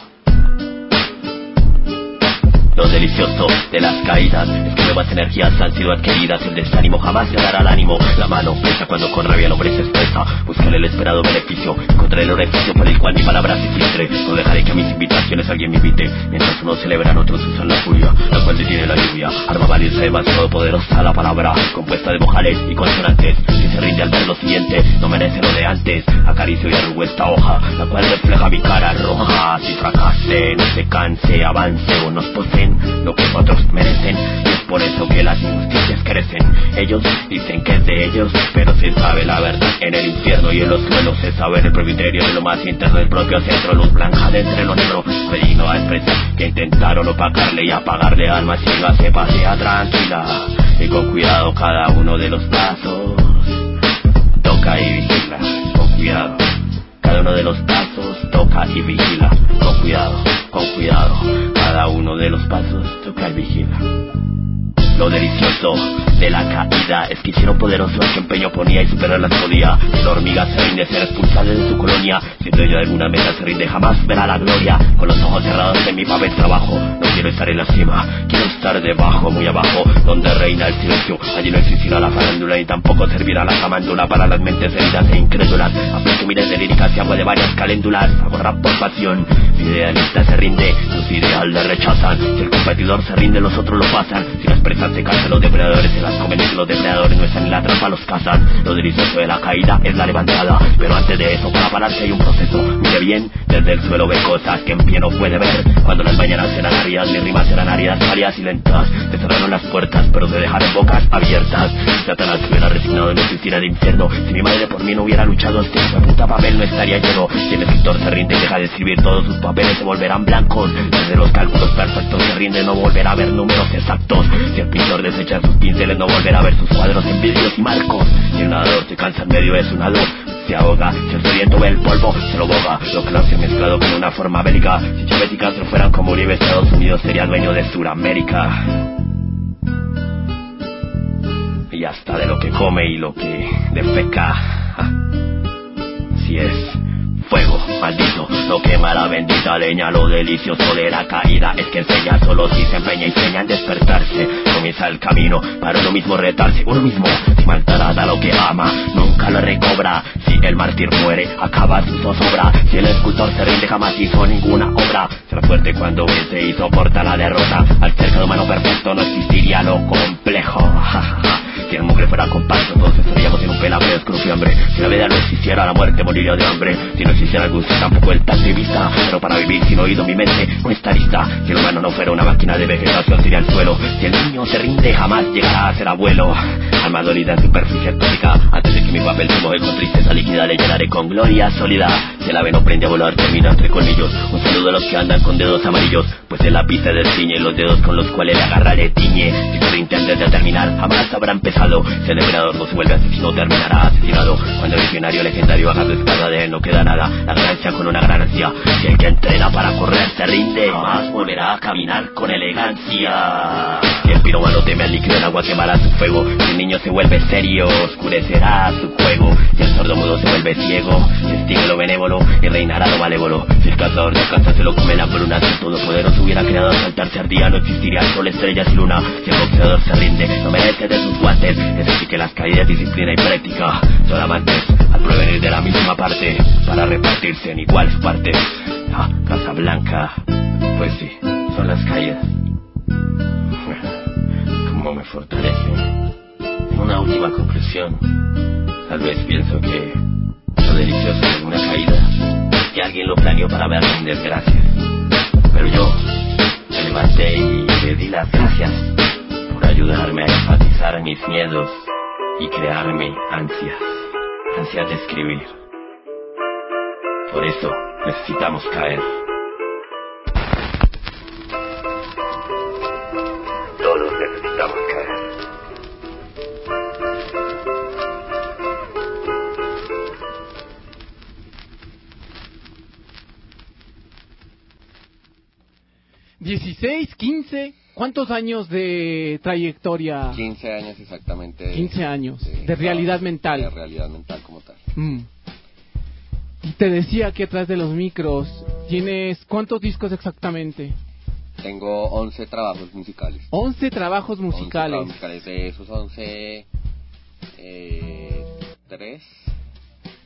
Lo delicioso de las caídas es que nuevas energías han sido adquiridas. El desánimo jamás le dará al ánimo. La mano pesa cuando con rabia el hombre se expresa. Buscaré el esperado beneficio, encontraré el orificio por el cual mi palabra se filtre. No dejaré que mis invitaciones alguien me invite. Mientras unos celebran, otros usan la furia, la cual detiene la lluvia. Arma valiosa, demasiado poderosa la palabra, compuesta de vocales y consonantes, que se rinde al ver lo siguiente, no merece lo de antes. Acaricio y arrugo esta hoja, la cual refleja mi cara roja. Si fracase, no se canse, avance o nos poseen lo que otros merecen. Y es por eso que las injusticias crecen. Ellos dicen que es de ellos, pero se sabe la verdad en el infierno y en los suelos. Se sabe en el presbiterio de lo más interno del propio centro. Luz blanca de entre lo negro, digno a expresar que intentaron opacarle y apagarle alma ciega. Se pasea tranquila y con cuidado cada uno de los pasos. Toca y vigila, con cuidado. Cada uno de los pasos toca y vigila, con cuidado, con cuidado. Cada uno de los pasos toca y vigila. Lo delicioso de la caída es que hicieron poderoso el que empeño ponía y superarlas podía. Si la hormiga se rinde, será expulsada de su colonia. Si el dueño de alguna meta se rinde, jamás verá la gloria. Con los ojos cerrados en mi papel trabajo. No quiero estar en la cima, quiero estar debajo, muy abajo, donde reina el silencio. Allí no existirá la farándula y tampoco servirá la camándula para las mentes heridas e incrédulas. Aplico miles de líricas y agua de varias caléndulas. Hago rap por pasión. Si el idealista se rinde, los ideales le rechazan. Si el competidor se rinde, los otros lo pasan. Si las presas se cansan, los depredadores se las comen. Y si los depredadores no están en la trampa, los cazan. Lo delicioso de la caída es la levantada, pero antes de eso, para pararse hay un proceso. Mire bien, desde el suelo ve cosas que en pie no puede ver. Cuando las mañanas serán áridas, mis rimas serán áridas, cálidas y lentas. Se cerraron las puertas, pero se dejaron bocas abiertas. Si Satanás hubiera resignado, no existiera el infierno. Si mi madre por mí no hubiera luchado, este hijo de puta papel no estaría lleno. Si el escritor se rinde y deja de escribir, todos sus papeles se volverán blancos. Desde los cálculos perfectos se rinde, no volverá a ver números exactos. Si el pintor desecha sus pinceles, no volverá a ver sus cuadros en vidrios y marcos. Si el nadador se cansa en medio de su nado, se ahoga. Si el sediento ve el polvo, se lo boga. Lo que lo hace mezclado con una forma bélica. Si Chávez y Castro fueran como Uribe, Estados Unidos sería dueño de Suramérica. Y hasta de lo que come y lo que defeca. Si es fuego, maldito, no quema la bendita leña. Lo delicioso de la caída es que enseña solo si se empeña y enseña en despertarse. Comienza el camino para uno mismo retarse. Uno mismo, si maltrata lo que ama, nunca lo recobra. Si el mártir muere, acaba su zozobra. Si el escultor se rinde, jamás hizo ninguna obra. Será fuerte cuando vence y soporta la derrota. Al ser cada humano perfecto no existiría lo complejo. Si el mugre fuera compacto, todos estaríamos en un pelafrio de escrufiambre. Si la vida no existiera, la muerte moriría de hambre. Si no existiera el gusto, tampoco el tacto y vista. Pero para vivir sin oído, mi mente no está lista. Si el humano no fuera una máquina de vegetación, sería el suelo. Si el niño se rinde, jamás llegará a ser abuelo. Alma dolida en superficie tónica. Antes de que mi papel se moje con tristeza líquida, le llenaré con gloria sólida. Si el ave no prende a volar, termina entre colmillos. Un saludo a los que andan con dedos amarillos, pues el lápiz se desciñe y los dedos con los cuales le agarra le tiñe. Si se rinde antes de terminar, jamás habrá empezado. Si el depredador no se vuelve asesino, terminará asesinado. Cuando el visionario legendario haga su espada, de él no queda nada. La ganancia con una ganancia. Si el que entrena para correr se rinde, jamás volverá a caminar con elegancia. Si el piromano teme al líquido, el agua quemará su fuego. Si el niño se vuelve serio, oscurecerá su juego. Si el sordo mudo se vuelve ciego, se extingue lo benévolo y reinará lo malévolo. Si el cazador de casa se lo come la bruna, si el todopoderoso hubiera creado saltarse ardía, no existiría sol, estrellas y luna. Si el boxeador se rinde, no merece de sus guantes. Es decir que las caídas, disciplina y práctica son amantes al provenir de la misma parte, para repartirse en iguales partes. Casa Blanca, pues sí, son las caídas. Como me fortalecen. Una última conclusión. Tal vez pienso que lo delicioso de una caída es que alguien lo planeó para verme en desgracias. Pero yo me levanté y le di las gracias por ayudarme a enfatizar mis miedos y crearme ansias de escribir. Por eso necesitamos caer. Todos necesitamos caer. ¿16, 15? ¿Cuántos años de trayectoria? 15 años exactamente. 15 años de realidad mental. De realidad mental como tal. Y te decía que atrás de los micros, ¿tienes cuántos discos exactamente? Tengo 11 trabajos musicales. 11 trabajos musicales. 11 trabajos musicales. De esos 11, 3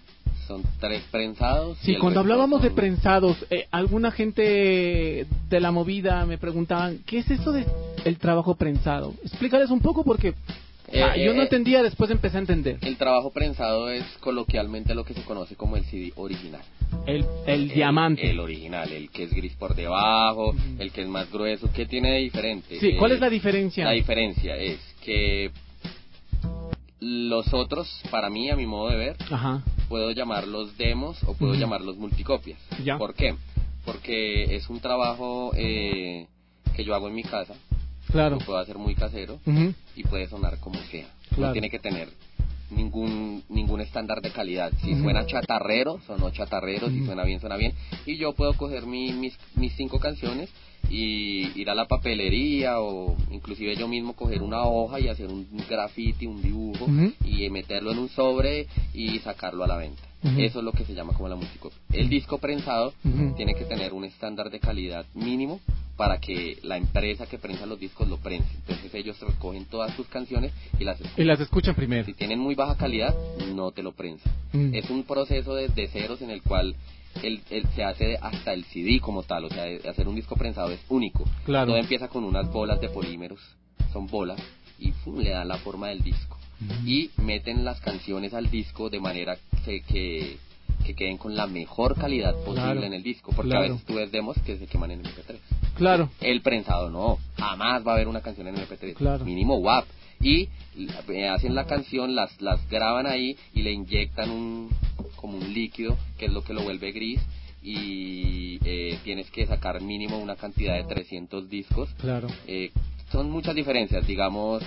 Son 3 prensados. Sí, cuando hablábamos de prensados, alguna gente de la movida me preguntaban, ¿qué es eso de el trabajo prensado? Explícales un poco porque yo no entendía, después empecé a entender. El trabajo prensado es coloquialmente lo que se conoce como el CD original. El diamante. El original, el que es gris por debajo, el que es más grueso. ¿Qué tiene de diferente? Sí, ¿cuál es la diferencia? La diferencia es que los otros, para mí, a mi modo de ver, puedo llamarlos demos o puedo llamarlos multicopias. ¿Ya? ¿Por qué? Porque es un trabajo que yo hago en mi casa. Claro. Lo puedo hacer muy casero y puede sonar como sea. Claro. No tiene que tener ningún estándar de calidad. Si suena chatarrero, sonó chatarrero. Si suena bien, suena bien. Y yo puedo coger mis 5 canciones y ir a la papelería o inclusive yo mismo coger una hoja y hacer un graffiti, un dibujo y meterlo en un sobre y sacarlo a la venta. Eso es lo que se llama como la multicopia. El disco prensado tiene que tener un estándar de calidad mínimo para que la empresa que prensa los discos lo prense. Entonces ellos recogen todas sus canciones y las escuchan primero. Si tienen muy baja calidad, no te lo prensan. Es un proceso de ceros en el cual se hace hasta el CD como tal. O sea, hacer un disco prensado es único. Claro. Todo empieza con unas bolas de polímeros, son bolas, y le dan la forma del disco. Y meten las canciones al disco de manera que queden con la mejor calidad posible en el disco, porque a veces tú ves demos que se queman en MP3. Claro. El prensado no, jamás va a haber una canción en MP3, mínimo WAP. Y hacen la canción, las graban ahí y le inyectan como un líquido que es lo que lo vuelve gris. Y tienes que sacar mínimo una cantidad de 300 discos. Claro. Son muchas diferencias, digamos.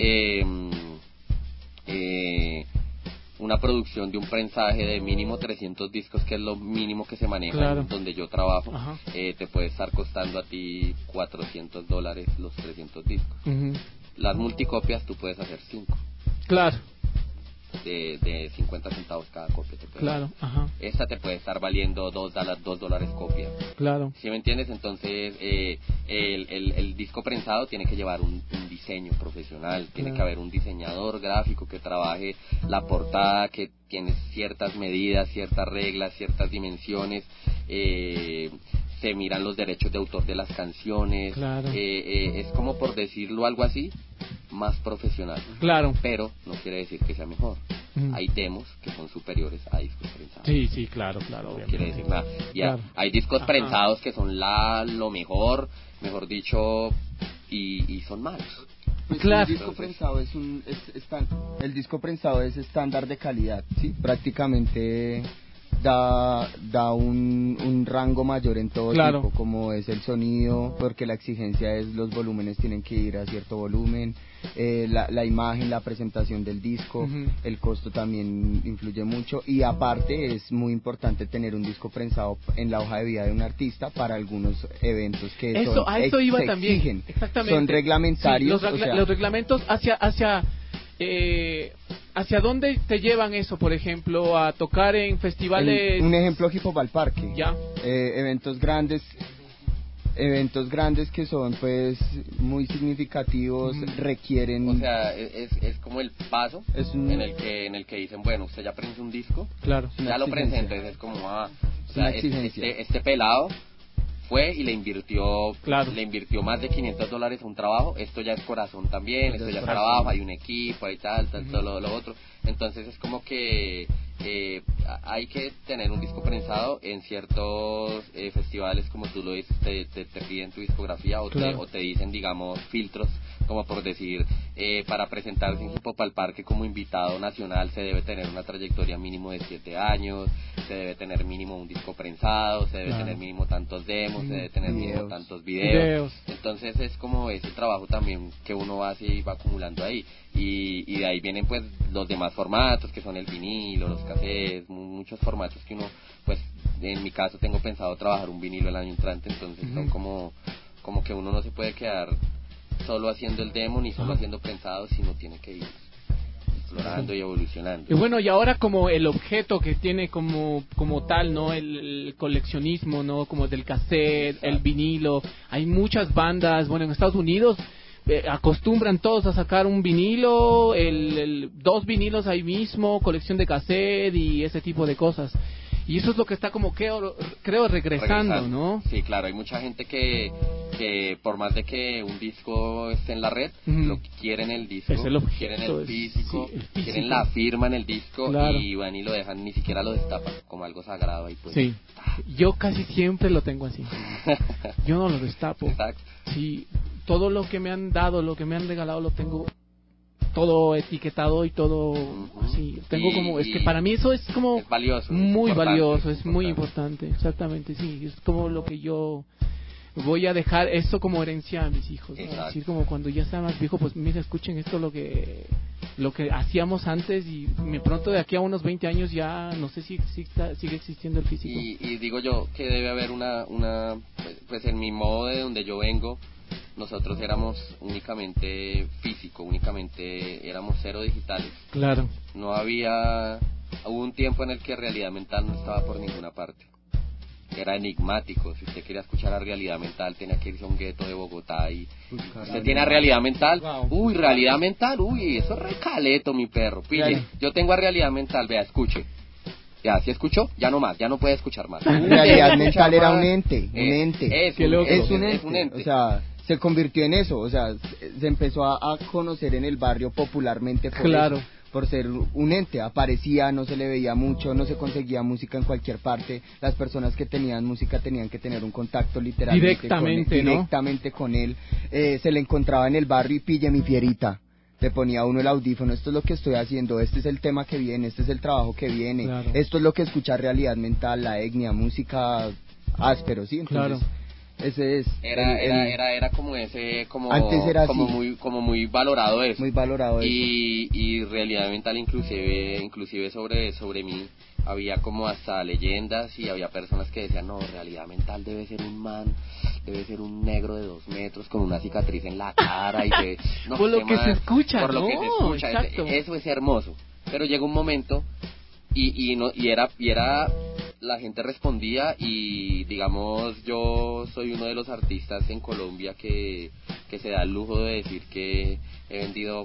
Una producción de un prensaje de mínimo 300 discos, que es lo mínimo que se maneja donde yo trabajo, te puede estar costando a ti $400 los 300 discos. Las multicopias tú puedes hacer 5. Claro. De 50 centavos cada copia. Claro, Esta te puede estar valiendo $2 copia. Claro. ¿Sí me entiendes? Entonces, el disco prensado tiene que llevar un diseño profesional, tiene que haber un diseñador gráfico que trabaje la portada, que tiene ciertas medidas, ciertas reglas, ciertas dimensiones. Se miran los derechos de autor de las canciones. Claro. Es como, por decirlo algo así, más profesional. Claro. Pero no quiere decir que sea mejor. Hay demos que son superiores a discos prensados. Sí, claro. No quiere decir nada. Hay discos prensados que son lo mejor dicho, y son malos. Pues claro. El disco prensado el disco prensado es estándar de calidad, sí, prácticamente da un rango mayor en todo tipo, como es el sonido, porque la exigencia es los volúmenes tienen que ir a cierto volumen, la imagen, la presentación del disco, el costo también influye mucho, y aparte es muy importante tener un disco prensado en la hoja de vida de un artista para algunos eventos que eso iba también. Exigen. Exactamente. Son reglamentarios. Sí, los reglamentos ¿hacia dónde te llevan eso, por ejemplo, a tocar en festivales? Un ejemplo, Hip Hop al Parque. Ya. Eventos grandes que son pues muy significativos, requieren. O sea, es como el paso en el que dicen, bueno, usted ya prensa un disco, claro, ya lo prensa, entonces es como este pelado fue y le invirtió más de $500 a un trabajo. Esto ya es corazón también, esto ya es trabajo, hay un equipo, hay tal, todo lo otro. Entonces es como que hay que tener un disco prensado en ciertos festivales, como tú lo dices, te piden tu discografía o te dicen, digamos, filtros, como por decir, para presentarse en Hip Hop al Parque como invitado nacional se debe tener una trayectoria mínimo de 7 años, se debe tener mínimo un disco prensado, se debe tener mínimo tantos demos, se debe tener mínimo tantos videos. Entonces es como ese trabajo también que uno hace y va acumulando ahí, y de ahí vienen pues los demás formatos, que son el vinilo, los cassettes, muchos formatos que uno, pues en mi caso tengo pensado trabajar un vinilo el año entrante, entonces son como que uno no se puede quedar solo haciendo el demo ni solo haciendo prensado, sino tiene que ir explorando y evolucionando. Y bueno, y ahora como el objeto que tiene como tal, ¿no? El coleccionismo, ¿no? Como del cassette, el vinilo. Hay muchas bandas, bueno, en Estados Unidos acostumbran todos a sacar un vinilo, dos vinilos ahí mismo, colección de cassette y ese tipo de cosas. Y eso es lo que está como creo regresando, ¿no? Sí, claro, hay mucha gente que por más de que un disco esté en la red, lo que quieren el disco, quieren el físico, quieren la firma en el disco, claro. Y van y lo dejan, ni siquiera lo destapan como algo sagrado ahí pues. Sí, yo casi siempre lo tengo así. Yo no lo destapo. Exacto. Sí, todo lo que me han dado, lo que me han regalado lo tengo todo etiquetado y todo así. Tengo es que para mí eso es como es valioso, muy valioso, es muy importante, exactamente, sí, es como lo que yo voy a dejar esto como herencia a mis hijos, ¿no? Decir como cuando ya sea más viejo, pues mira, escuchen esto lo que hacíamos antes y pronto de aquí a unos 20 años ya no sé si sigue existiendo el físico. Y digo yo que debe haber una pues en mi modo de donde yo vengo, nosotros éramos únicamente físico, únicamente éramos cero digitales. Claro. No hubo un tiempo en el que Realidad Mental no estaba por ninguna parte. Era enigmático. Si usted quería escuchar a Realidad Mental, tenía que irse a un gueto de Bogotá y usted tiene a Realidad Mental. Uy, Realidad Mental, uy, eso es recaleto, mi perro. Pille, yo tengo a Realidad Mental, vea, escuche. Ya, ¿sí escuchó? Ya no más, ya no puede escuchar más. Realidad Mental era un ente, Es un ente. O sea, se convirtió en eso, o sea, se empezó a conocer en el barrio popularmente por eso, por ser un ente. Aparecía, no se le veía mucho, no se conseguía música en cualquier parte. Las personas que tenían música tenían que tener un contacto literalmente directamente con él. Se le encontraba en el barrio y pille mi fierita. Le ponía a uno el audífono, esto es lo que estoy haciendo, este es el tema que viene, este es el trabajo que viene, esto es lo que escucha Realidad Mental, la etnia, música áspero, ¿sí? Entonces, ese es era como ese antes era como muy valorado eso, y Realidad Mental inclusive sobre mí había como hasta leyendas y había personas que decían, no, Realidad Mental debe ser un man, debe ser un negro de 2 metros con una cicatriz en la cara y que no por lo que se escucha, por lo que se escucha, eso es hermoso. Pero llegó un momento y era la gente respondía y digamos yo soy uno de los artistas en Colombia que se da el lujo de decir que he vendido,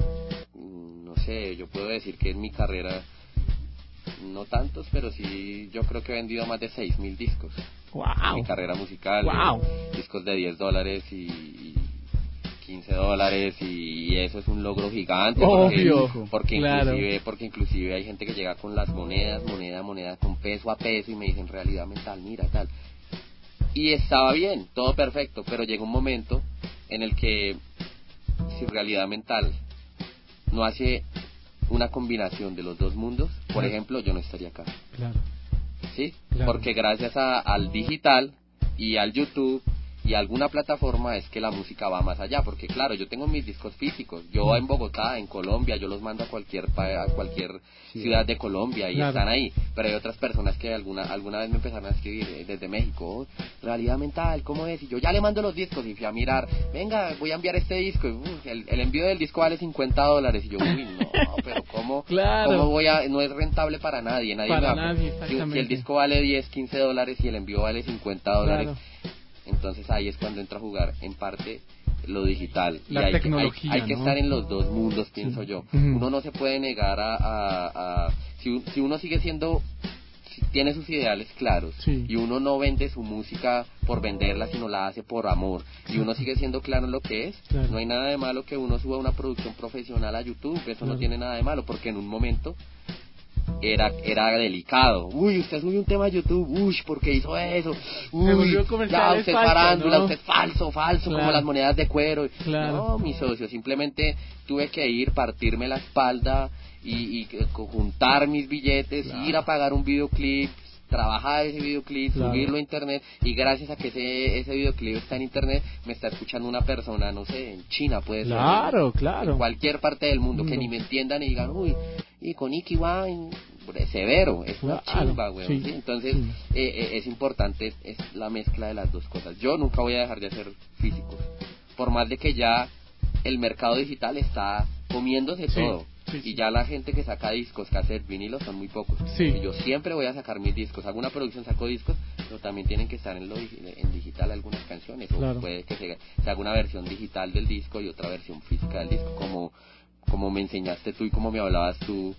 no sé, yo puedo decir que en mi carrera no tantos, pero sí yo creo que he vendido más de 6.000 discos. Wow. Mi carrera musical, discos de $10 y $15 y eso es un logro gigante. Porque inclusive hay gente que llega con las monedas con peso a peso y me dicen Realidad Mental, mira tal. Y estaba bien, todo perfecto, pero llega un momento en el que si Realidad Mental no hace una combinación de los dos mundos, por ejemplo, yo no estaría acá. ¿Sí? Porque gracias al digital y al YouTube y alguna plataforma es que la música va más allá, porque claro, yo tengo mis discos físicos, yo en Bogotá, en Colombia, yo los mando a cualquier ciudad de Colombia y están ahí, pero hay otras personas que alguna vez me empezaron a escribir desde México, Realidad Mental, ¿cómo es? Y yo ya le mando los discos y fui a mirar, venga, voy a enviar este disco, y el envío del disco vale $50 y yo, uy, no, pero ¿cómo voy a? No es rentable para nadie si el disco vale $10, $15 y el envío vale $50, entonces ahí es cuando entra a jugar en parte lo digital. La tecnología, hay que estar en los dos mundos, pienso yo. Uno no se puede negar si uno sigue siendo, tiene sus ideales claros y uno no vende su música por venderla, sino la hace por amor y uno sigue siendo claro en lo que es, no hay nada de malo que uno suba una producción profesional a YouTube, eso no tiene nada de malo, porque en un momento era delicado. Uy, usted subió un tema a YouTube, uy, ¿por qué hizo eso? Uy, ya usted es farándula, ¿no? Usted es falso, como las monedas de cuero. No, mi socio, simplemente tuve que partirme la espalda y juntar mis billetes, ir a pagar un videoclip, trabajar ese videoclip, subirlo a internet, y gracias a que ese videoclip está en internet, me está escuchando una persona, no sé, en China puede ser, en cualquier parte del mundo, que ni me entiendan y digan, uy, y con Iki Wine, severo, es una chimba, güey. ¿Sí? Entonces, es importante la mezcla de las dos cosas. Yo nunca voy a dejar de hacer físicos, por más de que ya el mercado digital está comiéndose todo. Y ya la gente que saca discos, cassette, vinilos, son muy pocos. Y yo siempre voy a sacar mis discos. Hago una producción, saco discos, pero también tienen que estar en digital algunas canciones, o puede que se haga una versión digital del disco y otra versión física del disco, como me enseñaste tú y como me hablabas tú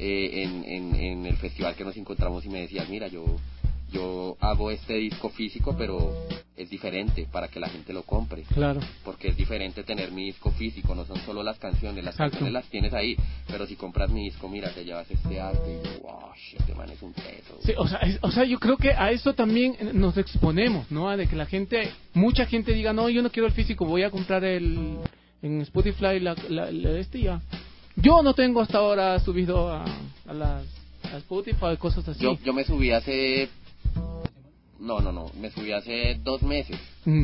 en el festival que nos encontramos y me decías, mira, yo hago este disco físico, pero es diferente para que la gente lo compre. Claro. Porque es diferente tener mi disco físico, no son solo las canciones, canciones las tienes ahí, pero si compras mi disco, mira, te llevas este arte y yo, wow, este man es un teso. Sí, o sea, yo creo que a eso también nos exponemos, ¿no? A de que mucha gente diga, no, yo no quiero el físico, voy a comprar en Spotify ya. Yo no tengo hasta ahora subido a Spotify, cosas así. Yo me subí hace... No, me subí hace 2 meses.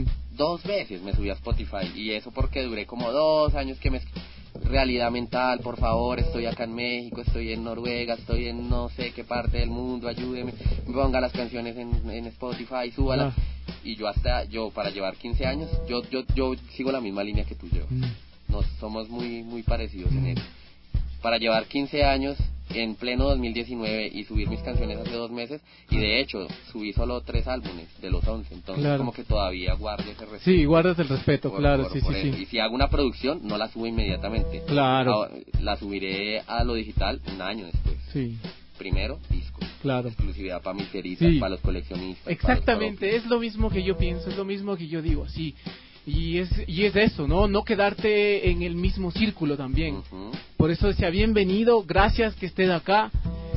2 veces me subí a Spotify, y eso porque duré como 2 años que realidad mental, por favor, estoy acá en México, estoy en Noruega, estoy en no sé qué parte del mundo, ayúdeme, ponga las canciones en Spotify, súbalas. Y yo para llevar 15 años, yo sigo la misma línea que tú, yo. Nos somos muy parecidos en eso. Para llevar 15 años en pleno 2019 y subir mis canciones hace 2 meses, y de hecho subí solo 3 álbumes de los 11, entonces como que todavía guardo ese respeto. Sí, guardas el respeto, claro, sí. Y si hago una producción, no la subo inmediatamente. Claro. La subiré a lo digital un año después. Sí. Primero, disco. Claro. Exclusividad para mis queridas, para los coleccionistas. Exactamente, es lo mismo que yo pienso, es lo mismo que yo digo, sí. Y es eso, no quedarte en el mismo círculo también. Por eso sea bienvenido, gracias que estés acá,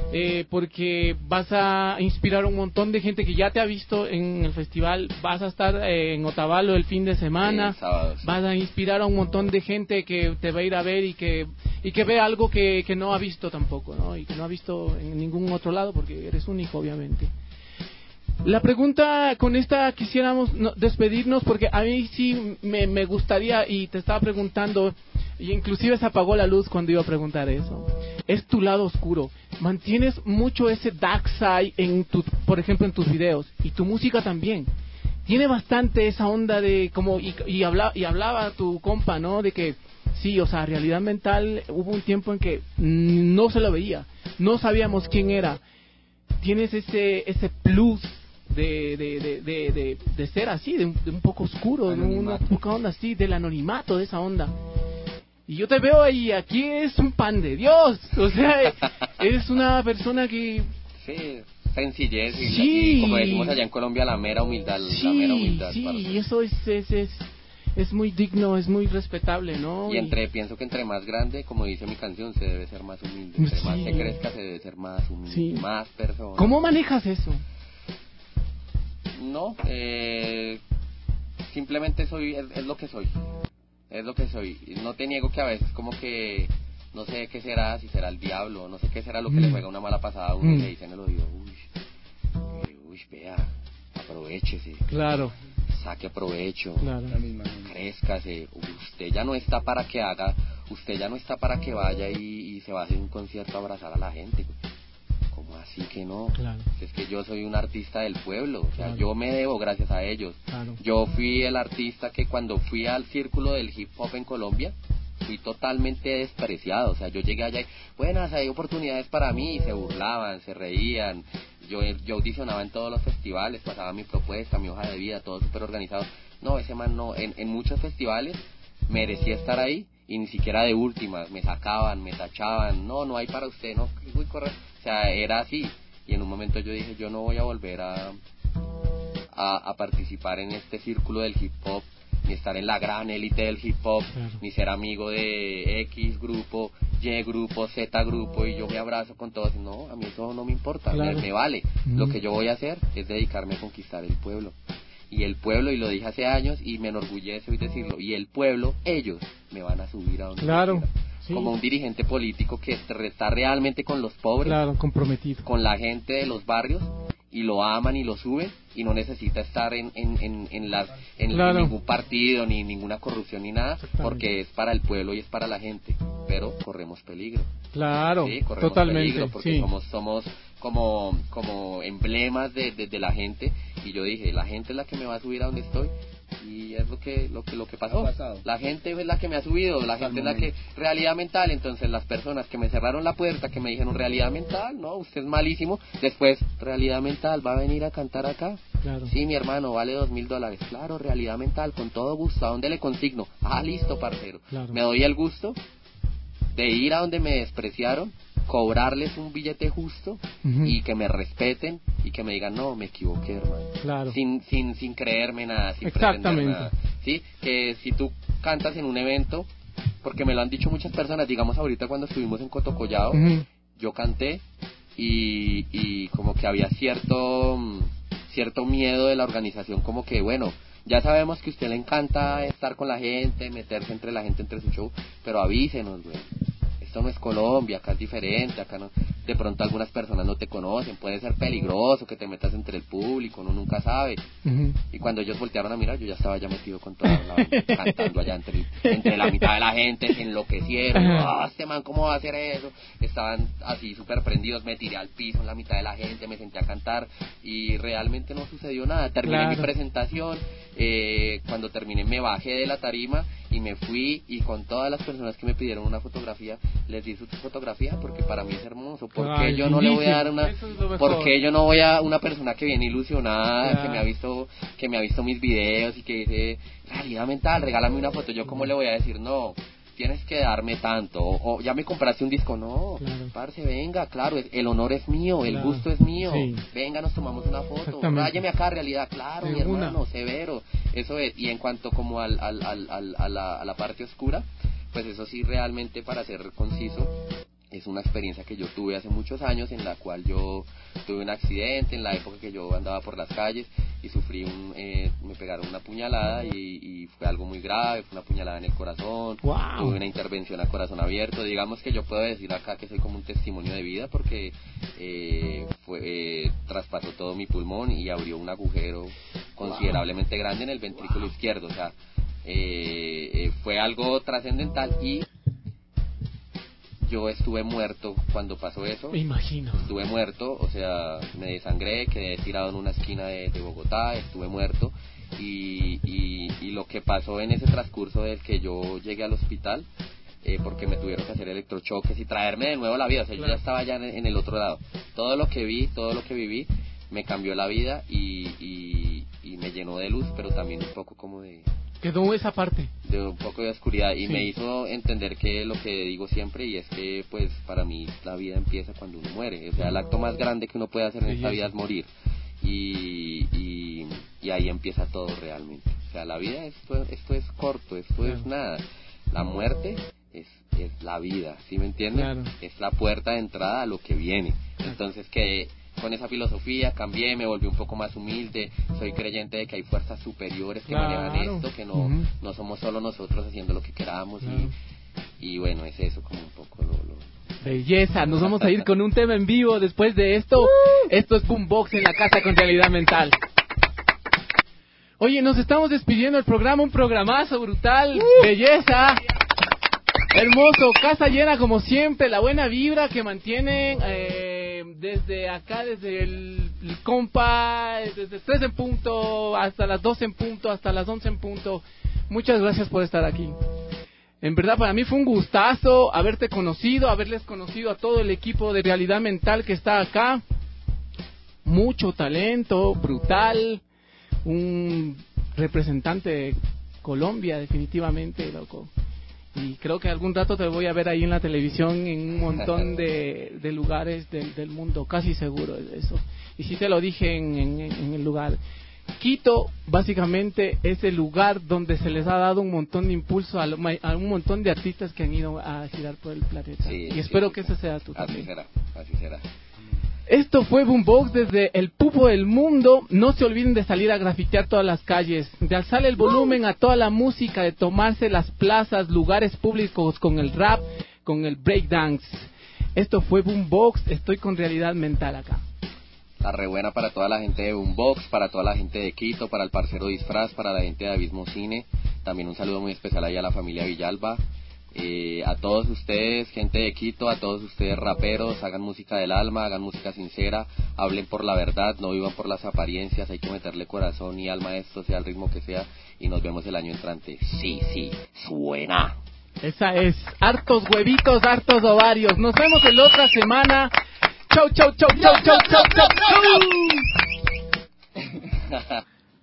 porque vas a inspirar a un montón de gente que ya te ha visto en el festival. Vas a estar en Otavalo el fin de semana, sábado, sí. Vas a inspirar a un montón de gente que te va a ir a ver y que ve algo que no ha visto tampoco, ¿no? Y que no ha visto en ningún otro lado, porque eres único, obviamente. La pregunta con esta quisiéramos despedirnos, porque a mí sí me gustaría, y te estaba preguntando, y inclusive se apagó la luz cuando iba a preguntar eso. Es tu lado oscuro. Mantienes mucho ese dark side por ejemplo, en tus videos, y tu música también. Tiene bastante esa onda de como y hablaba tu compa, ¿no? De que sí, o sea, realidad mental, hubo un tiempo en que no se lo veía, no sabíamos quién era. Tienes ese plus de ser así, de un poco oscuro, de una poca onda así, del anonimato, de esa onda. Y yo te veo ahí, aquí es un pan de Dios, o sea, eres una persona que... Sí, sencillez, y como decimos allá en Colombia, la mera humildad. Sí, y eso es muy digno, es muy respetable, ¿no? Y pienso que entre más grande, como dice mi canción, se debe ser más humilde. Entre más se crezca, se debe ser más humilde, más persona. ¿Cómo manejas eso? No, simplemente es lo que soy. Es lo que soy. No te niego que a veces como que no sé qué será, si será el diablo, no sé qué será lo que le juega una mala pasada a uno y le dice en el oído, vea, aprovechese. Claro. Saque provecho, claro. Crézcase. Usted ya no está para que haga, usted ya no está para que vaya y se va a hacer un concierto a abrazar a la gente. ¿Cómo así que no? Claro. Es que yo soy un artista del pueblo, o sea, yo me debo gracias a ellos. Claro. Yo fui el artista que cuando fui al círculo del hip hop en Colombia, fui totalmente despreciado. O sea, yo llegué allá y, buenas, hay oportunidades para mí, y se burlaban, se reían. Yo audicionaba en todos los festivales, pasaba mi propuesta, mi hoja de vida, todo súper organizado. No, ese man no, en muchos festivales merecía estar ahí y ni siquiera de últimas, me sacaban, me tachaban, no hay para usted, no, uy, corre. O sea, era así, y en un momento yo dije, yo no voy a volver a participar en este círculo del hip hop, ni estar en la gran élite del hip hop, ni ser amigo de X grupo, Y grupo, Z grupo, y yo me abrazo con todos. No, a mí eso no me importa, me vale. Lo que yo voy a hacer es dedicarme a conquistar el pueblo. Y el pueblo, y lo dije hace años, y me enorgullece hoy decirlo, y el pueblo, ellos me van a subir a donde claro. Sí. Como un dirigente político que está realmente con los pobres, claro, comprometido con la gente de los barrios, y lo aman y lo suben, y no necesita estar en claro. ningún partido, ni ninguna corrupción, ni nada, porque es para el pueblo y es para la gente, pero corremos peligro. Claro, sí, corremos totalmente, peligro porque sí. somos como emblemas de la gente, y yo dije, la gente es la que me va a subir a donde estoy. y es lo que pasó. La gente es la que me ha subido, la gente es la que realidad mental. Entonces las personas que me cerraron la puerta, que me dijeron realidad mental, no, usted es malísimo, después realidad mental, va a venir a cantar acá. Claro. Sí, mi hermano, vale $2,000. Claro, realidad mental, con todo gusto. ¿A dónde le consigno? Listo, parcero. Claro. Me doy el gusto de ir a donde me despreciaron, cobrarles un billete justo y que me respeten y que me digan, no, me equivoqué, hermano. Claro. Sin creerme nada, sin Exactamente. pretender nada. Sí, que si tú cantas en un evento, porque me lo han dicho muchas personas, digamos ahorita cuando estuvimos en Cotocollao, yo canté y como que había cierto miedo de la organización, como que bueno, ya sabemos que a usted le encanta estar con la gente, meterse entre la gente, entre su show, pero avísenos, güey. Esto no es Colombia, acá es diferente, acá no, de pronto algunas personas no te conocen, puede ser peligroso que te metas entre el público, uno nunca sabe. Y cuando ellos voltearon a mirar, yo ya estaba metido con toda la cantando allá entre la mitad de la gente, se enloquecieron. Este man, ¿cómo va a hacer eso? Estaban así súper prendidos, me tiré al piso en la mitad de la gente, me senté a cantar y realmente no sucedió nada. Terminé mi presentación, cuando terminé me bajé de la tarima y me fui, y con todas las personas que me pidieron una fotografía, les di su fotografía porque para mí es hermoso. ¿Por qué yo no le voy a dar una? ¿Por qué yo no voy a una persona que viene ilusionada, que me ha visto mis videos y que dice realidad mental, regálame una foto? Yo cómo le voy a decir no, tienes que darme tanto, o ya me compraste un disco? No, parce, venga, claro, el honor es mío, el gusto es mío, venga, nos tomamos una foto, ráyeme acá, realidad, claro, mi hermano, severo, eso es. Y en cuanto como a la parte oscura, pues eso sí, realmente, para ser conciso, es una experiencia que yo tuve hace muchos años, en la cual yo tuve un accidente en la época que yo andaba por las calles y sufrí me pegaron una puñalada y fue algo muy grave, fue una puñalada en el corazón. Tuve una intervención a corazón abierto. Digamos que yo puedo decir acá que soy como un testimonio de vida, porque traspasó todo mi pulmón y abrió un agujero considerablemente grande en el ventrículo izquierdo. O sea, fue algo trascendental, y yo estuve muerto cuando pasó eso. Me imagino. Estuve muerto, o sea, me desangré, quedé tirado en una esquina de Bogotá, estuve muerto. Y lo que pasó en ese transcurso del que yo llegué al hospital, porque me tuvieron que hacer electrochoques y traerme de nuevo la vida, o sea, yo ya estaba ya en el otro lado. Todo lo que vi, todo lo que viví, me cambió la vida y me llenó de luz, pero también un poco como de... Quedó esa parte de un poco de oscuridad, y me hizo entender que lo que digo siempre, y es que pues para mí la vida empieza cuando uno muere. O sea, el acto más grande que uno puede hacer en esta vida es morir, y ahí empieza todo realmente. O sea, la vida, esto es corto, esto es nada. La muerte es la vida, ¿sí me entienden? Es la puerta de entrada a lo que viene. Entonces, que con esa filosofía cambié, me volví un poco más humilde, soy creyente de que hay fuerzas superiores que manejan esto, que no somos solo nosotros haciendo lo que queramos, y bueno, es eso como un poco lo... Belleza, nos vamos a ir con un tema en vivo después de esto. Esto es Boombox en la casa con realidad mental. Oye, nos estamos despidiendo del programa, un programazo brutal, belleza, hermoso, casa llena como siempre, la buena vibra que mantienen desde acá, desde el compa, desde 3 en punto, hasta las 12 en punto, hasta las 11 en punto. Muchas gracias por estar aquí. En verdad, para mí fue un gustazo haberte conocido, haberles conocido a todo el equipo de Realidad Mental que está acá. Mucho talento, brutal, un representante de Colombia, definitivamente, loco. Y creo que algún rato te voy a ver ahí en la televisión en un montón de lugares del mundo, casi seguro de eso. Y sí te lo dije en el lugar. Quito, básicamente, es el lugar donde se les ha dado un montón de impulso a un montón de artistas que han ido a girar por el planeta. Y espero que ese sea tu también. Así será. Esto fue Boombox desde el pupo del mundo. No se olviden de salir a grafitear todas las calles, de alzar el volumen a toda la música, de tomarse las plazas, lugares públicos con el rap, con el breakdance. Esto fue Boombox, estoy con Realidad Mental acá. La rebuena para toda la gente de Boombox, para toda la gente de Quito, para el parcero Disfraz, para la gente de Abismo Cine. También un saludo muy especial ahí a la familia Villalba. A todos ustedes, gente de Quito, a todos ustedes raperos, hagan música del alma, hagan música sincera, hablen por la verdad, no vivan por las apariencias, hay que meterle corazón y alma a esto, sea el ritmo que sea, y nos vemos el año entrante. Sí, suena. Esa es, hartos huevitos, hartos ovarios. Nos vemos en la otra semana. Chau, chau, chau, chau, chau, chau, chau, chau.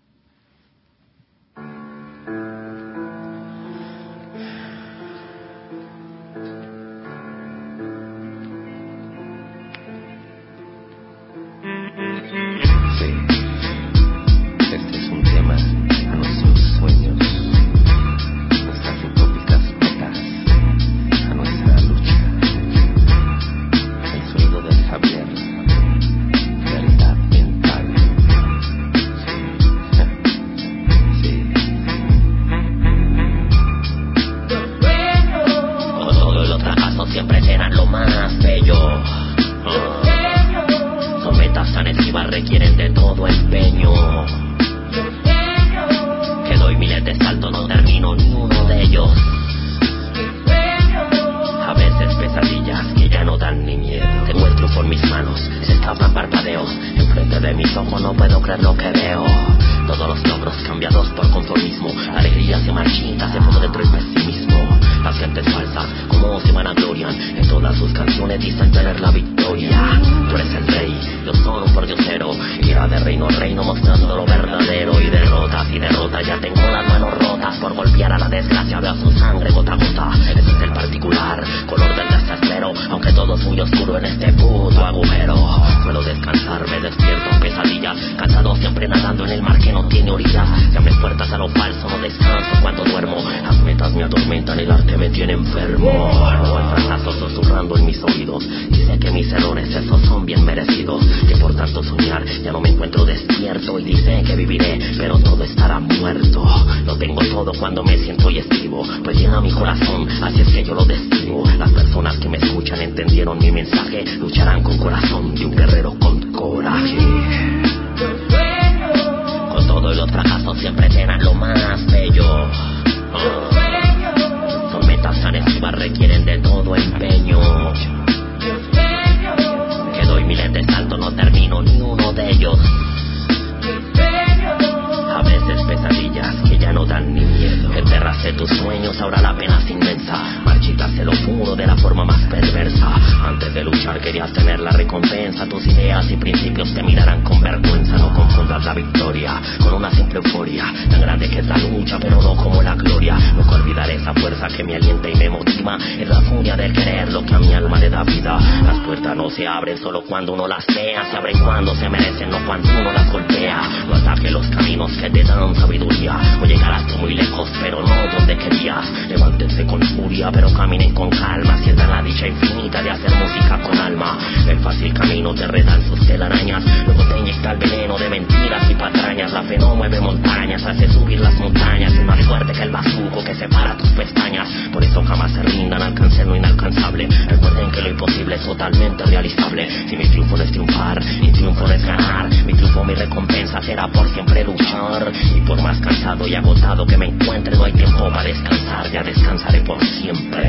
Solo cuando uno las vea, se abren cuando se merecen, no cuando uno las golpea. No ataque los caminos que te dan sabiduría, o llegarás tú muy lejos, pero no donde querías. Levántense con furia, pero caminen con calma. Sientan la dicha infinita de hacer música con alma. El fácil camino te redan sus telarañas, luego te inyecta el veneno de mentiras y patrañas. La fe no mueve montañas, hace subir las montañas. Es más fuerte que el bazuco que separa tus pestañas. Por eso jamás se rindan, alcancen lo inalcanzable. Recuerden que lo imposible es totalmente realizable. Si mi triunfo no es triunfar, mi triunfo no es ganar, mi triunfo, mi recompensa será por siempre luchar. Y por más cansado y agotado que me encuentre, no hay tiempo para descansar, ya descansaré por siempre.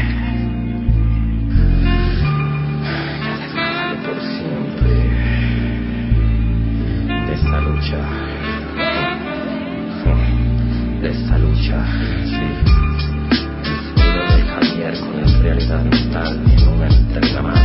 Ya descansaré por siempre de esta lucha, de esta lucha, sí. El sonido de Javier con la realidad mental en una entrega más.